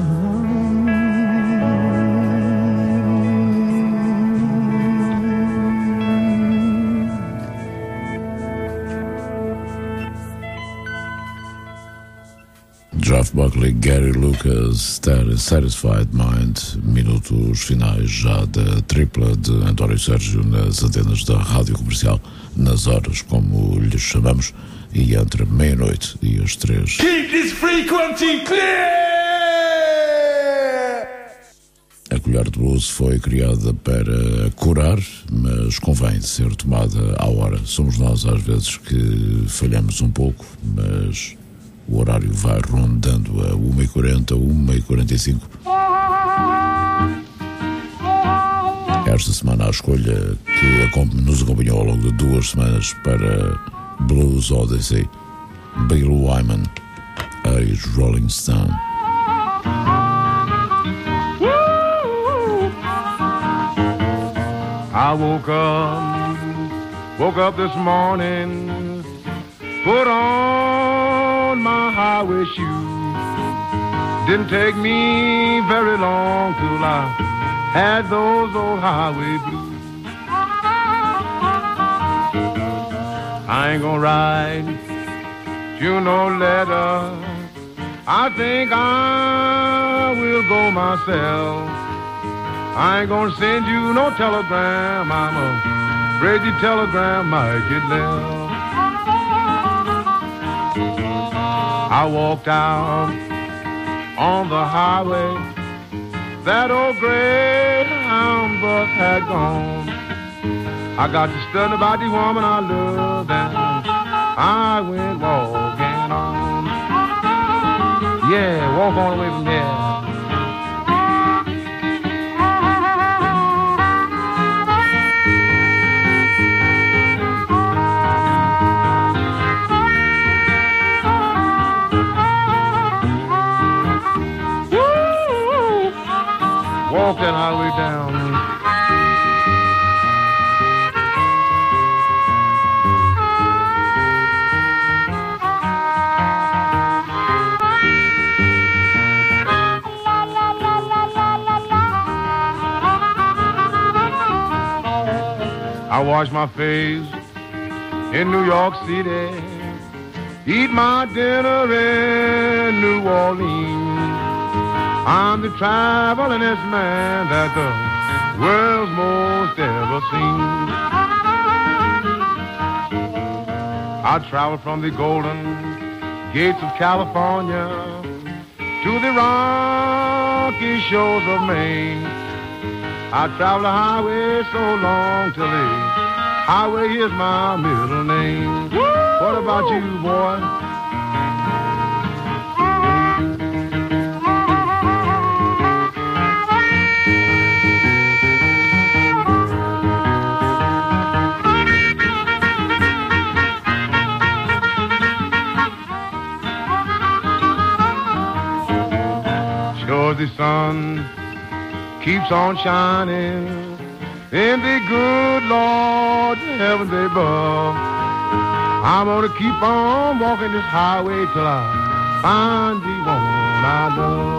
Jeff Buckley, Gary Lucas, Satisfied Mind, minutos finais já da tripla de António Sérgio nas antenas da Rádio Comercial, nas horas como lhes chamamos, e entre meia-noite e as três. Keep this frequency clear! A colher de blues foi criada para curar, mas convém ser tomada à hora. Somos nós às vezes que falhamos um pouco, mas o horário vai rondando a uma e quarenta, uma e quarenta e cinco. Esta semana a escolha que nos acompanhou ao longo de duas semanas para Blues Odyssey, Bill Wyman, ex-Rolling Stone. I woke up, woke up this morning, put on my highway shoes. Didn't take me very long till I had those old highway blues. I ain't gonna ride you no letter, I think I will go myself. I ain't gonna send you no telegram, I'm afraid the telegram might get left. I walked out on the highway, that old Greyhound bus had gone. I got to studying about the woman I loved, and I went walking on. Yeah, walk on away from there. Walk that highway down. I wash my face in New York City, eat my dinner in New Orleans. I'm the travelingest man that the world's most ever seen. I travel from the golden gates of California to the rocky shores of Maine. I travel the highway so long till the highway is my middle name. What about you, boy? The sun keeps on shining in the good Lord heaven above. I'm gonna keep on walking this highway till I find the one I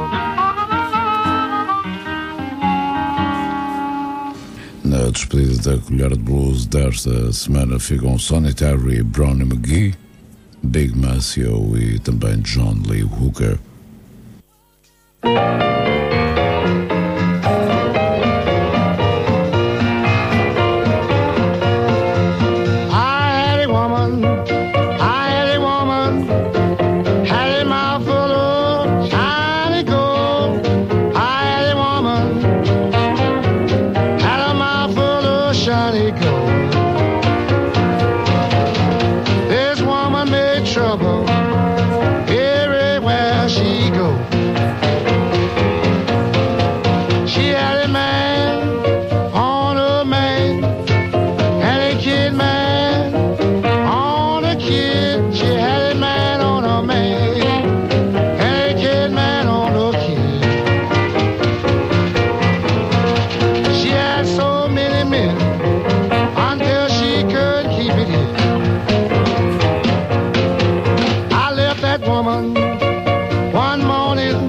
love. Na despedida da colher de blues desta semana ficam Sonny Terry, Brownie McGhee, Big Maceo e também John Lee Hooker. One morning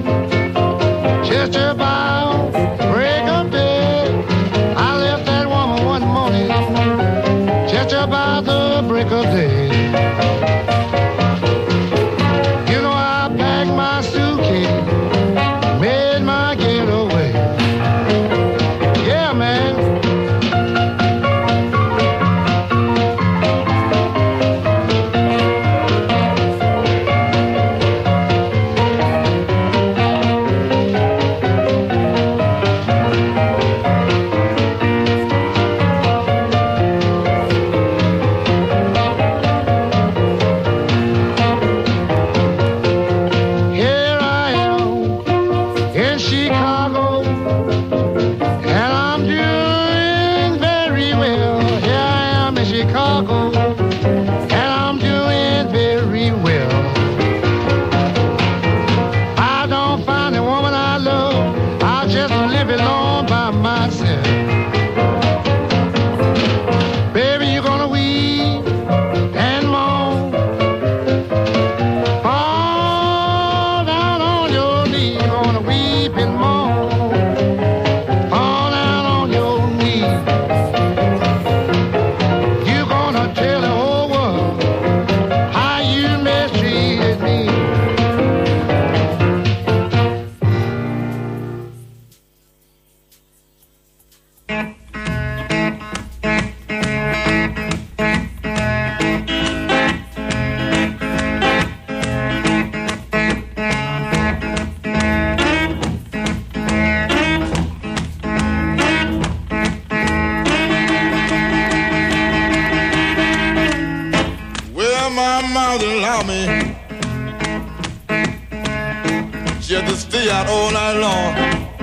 Just to stay out all night long.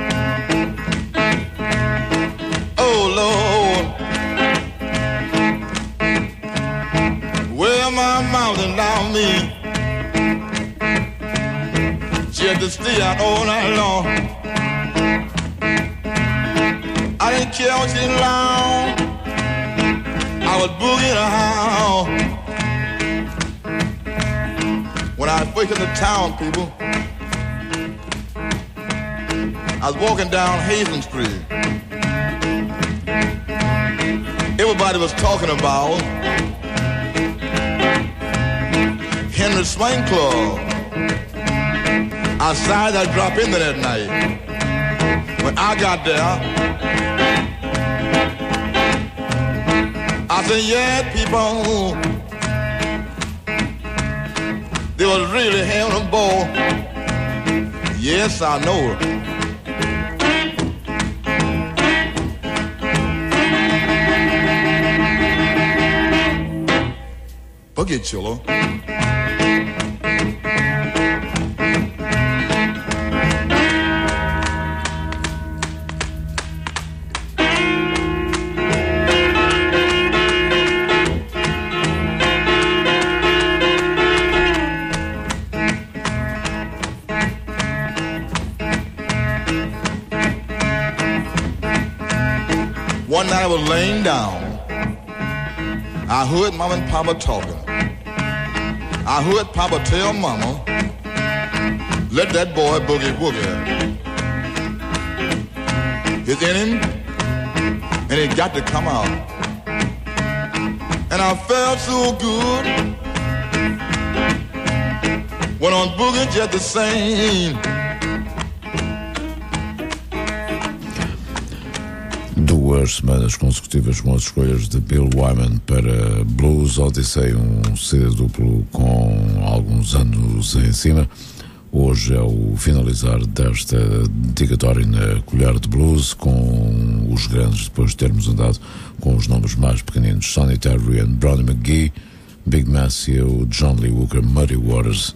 Oh Lord, well my mountain down me. Just to stay out all night long. I didn't care what you long. I was boogieing around. When I first in the town, people, I was walking down Hazen Street. Everybody was talking about Henry Swing Club. I decided I'd drop in there that night. When I got there, I said, yeah, people, they was really having a ball. Yes, I know. Boogie Chiller. One night I was laying down. I heard Mama and Papa talking. I heard Papa tell Mama, let that boy boogie woogie. It's in him, and it got to come out. And I felt so good. Went on boogie just the same. Duas semanas consecutivas com as escolhas de Bill Wyman para Blues Odyssey, um C D duplo com alguns anos em cima. Hoje é o finalizar desta dedicatória na colher de blues, com os grandes, depois de termos andado com os nomes mais pequeninos: Sonny Terry and Brownie McGhee, Big Matthew, John Lee Hooker, Muddy Waters.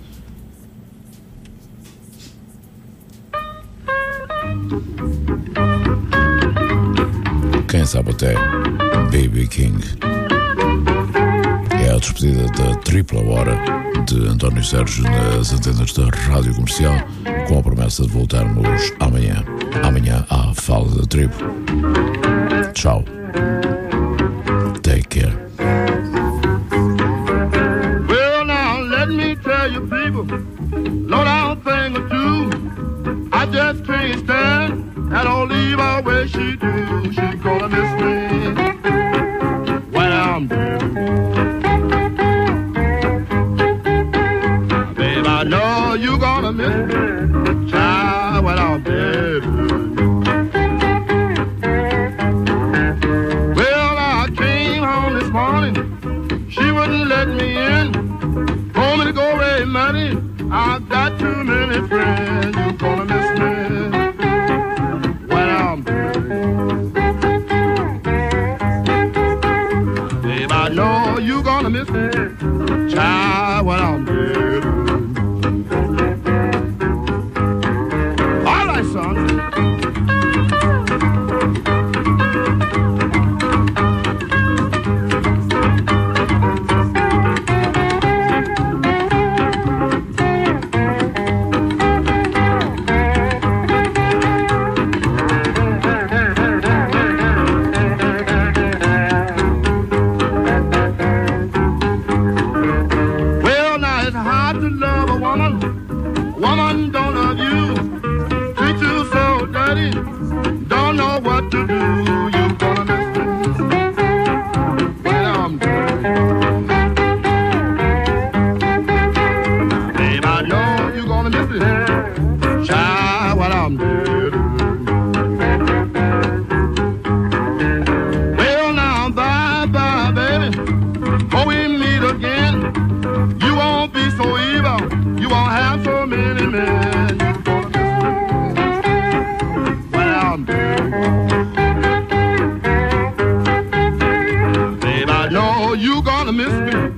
Quem sabe até B B King. É a despedida da tripla hora de António Sérgio nas antenas da Rádio Comercial, com a promessa de voltarmos amanhã. Amanhã à Fala da Tribo. Tchau. Take care. Well, now let me tell you people, low down thing or two. I just can't stand that old leave her where she do. She gonna miss me when I'm dead. Babe, I know you gonna miss me, child, when I'm dead. Well, I came home this morning, she wouldn't let me in. Told me to go away, money, I've got too many friends. You gonna miss me when I'm dead. Babe, I know you gonna miss me, child, when I'm dead. All right, son.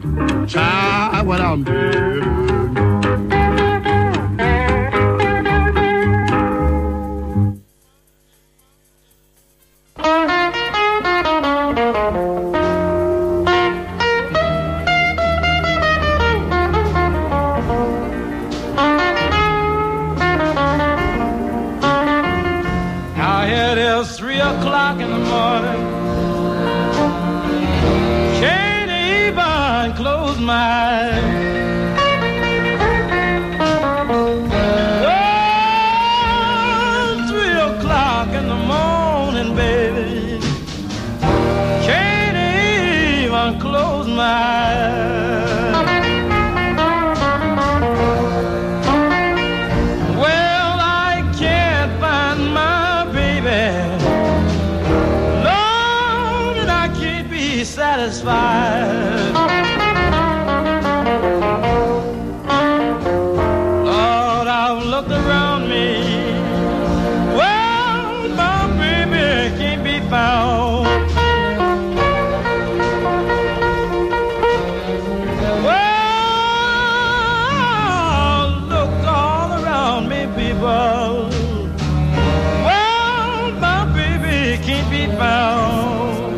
Child, when I'm dead. three o'clock in the morning. Can't even close my eyes. Oh, three o'clock in the morning, baby. Can't even close my eyes. Satisfied. Lord, I've looked around me. Well, my baby can't be found. Well, look all around me, people. Well, my baby can't be found.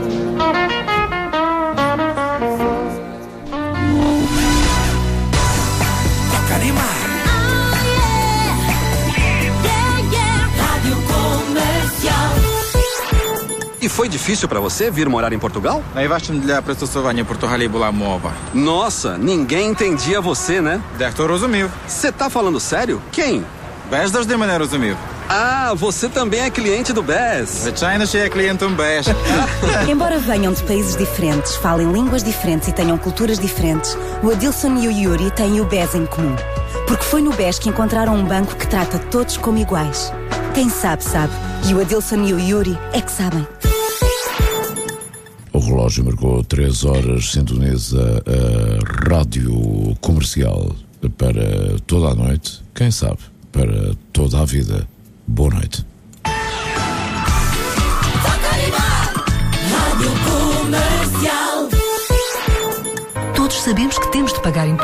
E foi difícil pra você vir morar em Portugal? Najważniejszym dla pracowania w Portugalii była mowa. Nossa, ninguém entendia você, né? Dechto rozumiał. Você tá falando sério? Quem? Bez завжди мене розумів. Ah, você também é cliente do B E S. Звичайно, що я клієнтом B E S. Embora venham de países diferentes, falem línguas diferentes e tenham culturas diferentes, o Adilson e o Yuri têm o B E S em comum. Porque foi no B E S que encontraram um banco que trata todos como iguais. Quem sabe, sabe. E o Adilson e o Yuri é que sabem. O relógio marcou três horas, sintoniza a rádio comercial para toda a noite, quem sabe, para toda a vida. Boa noite. Todos sabemos que temos de pagar impostos.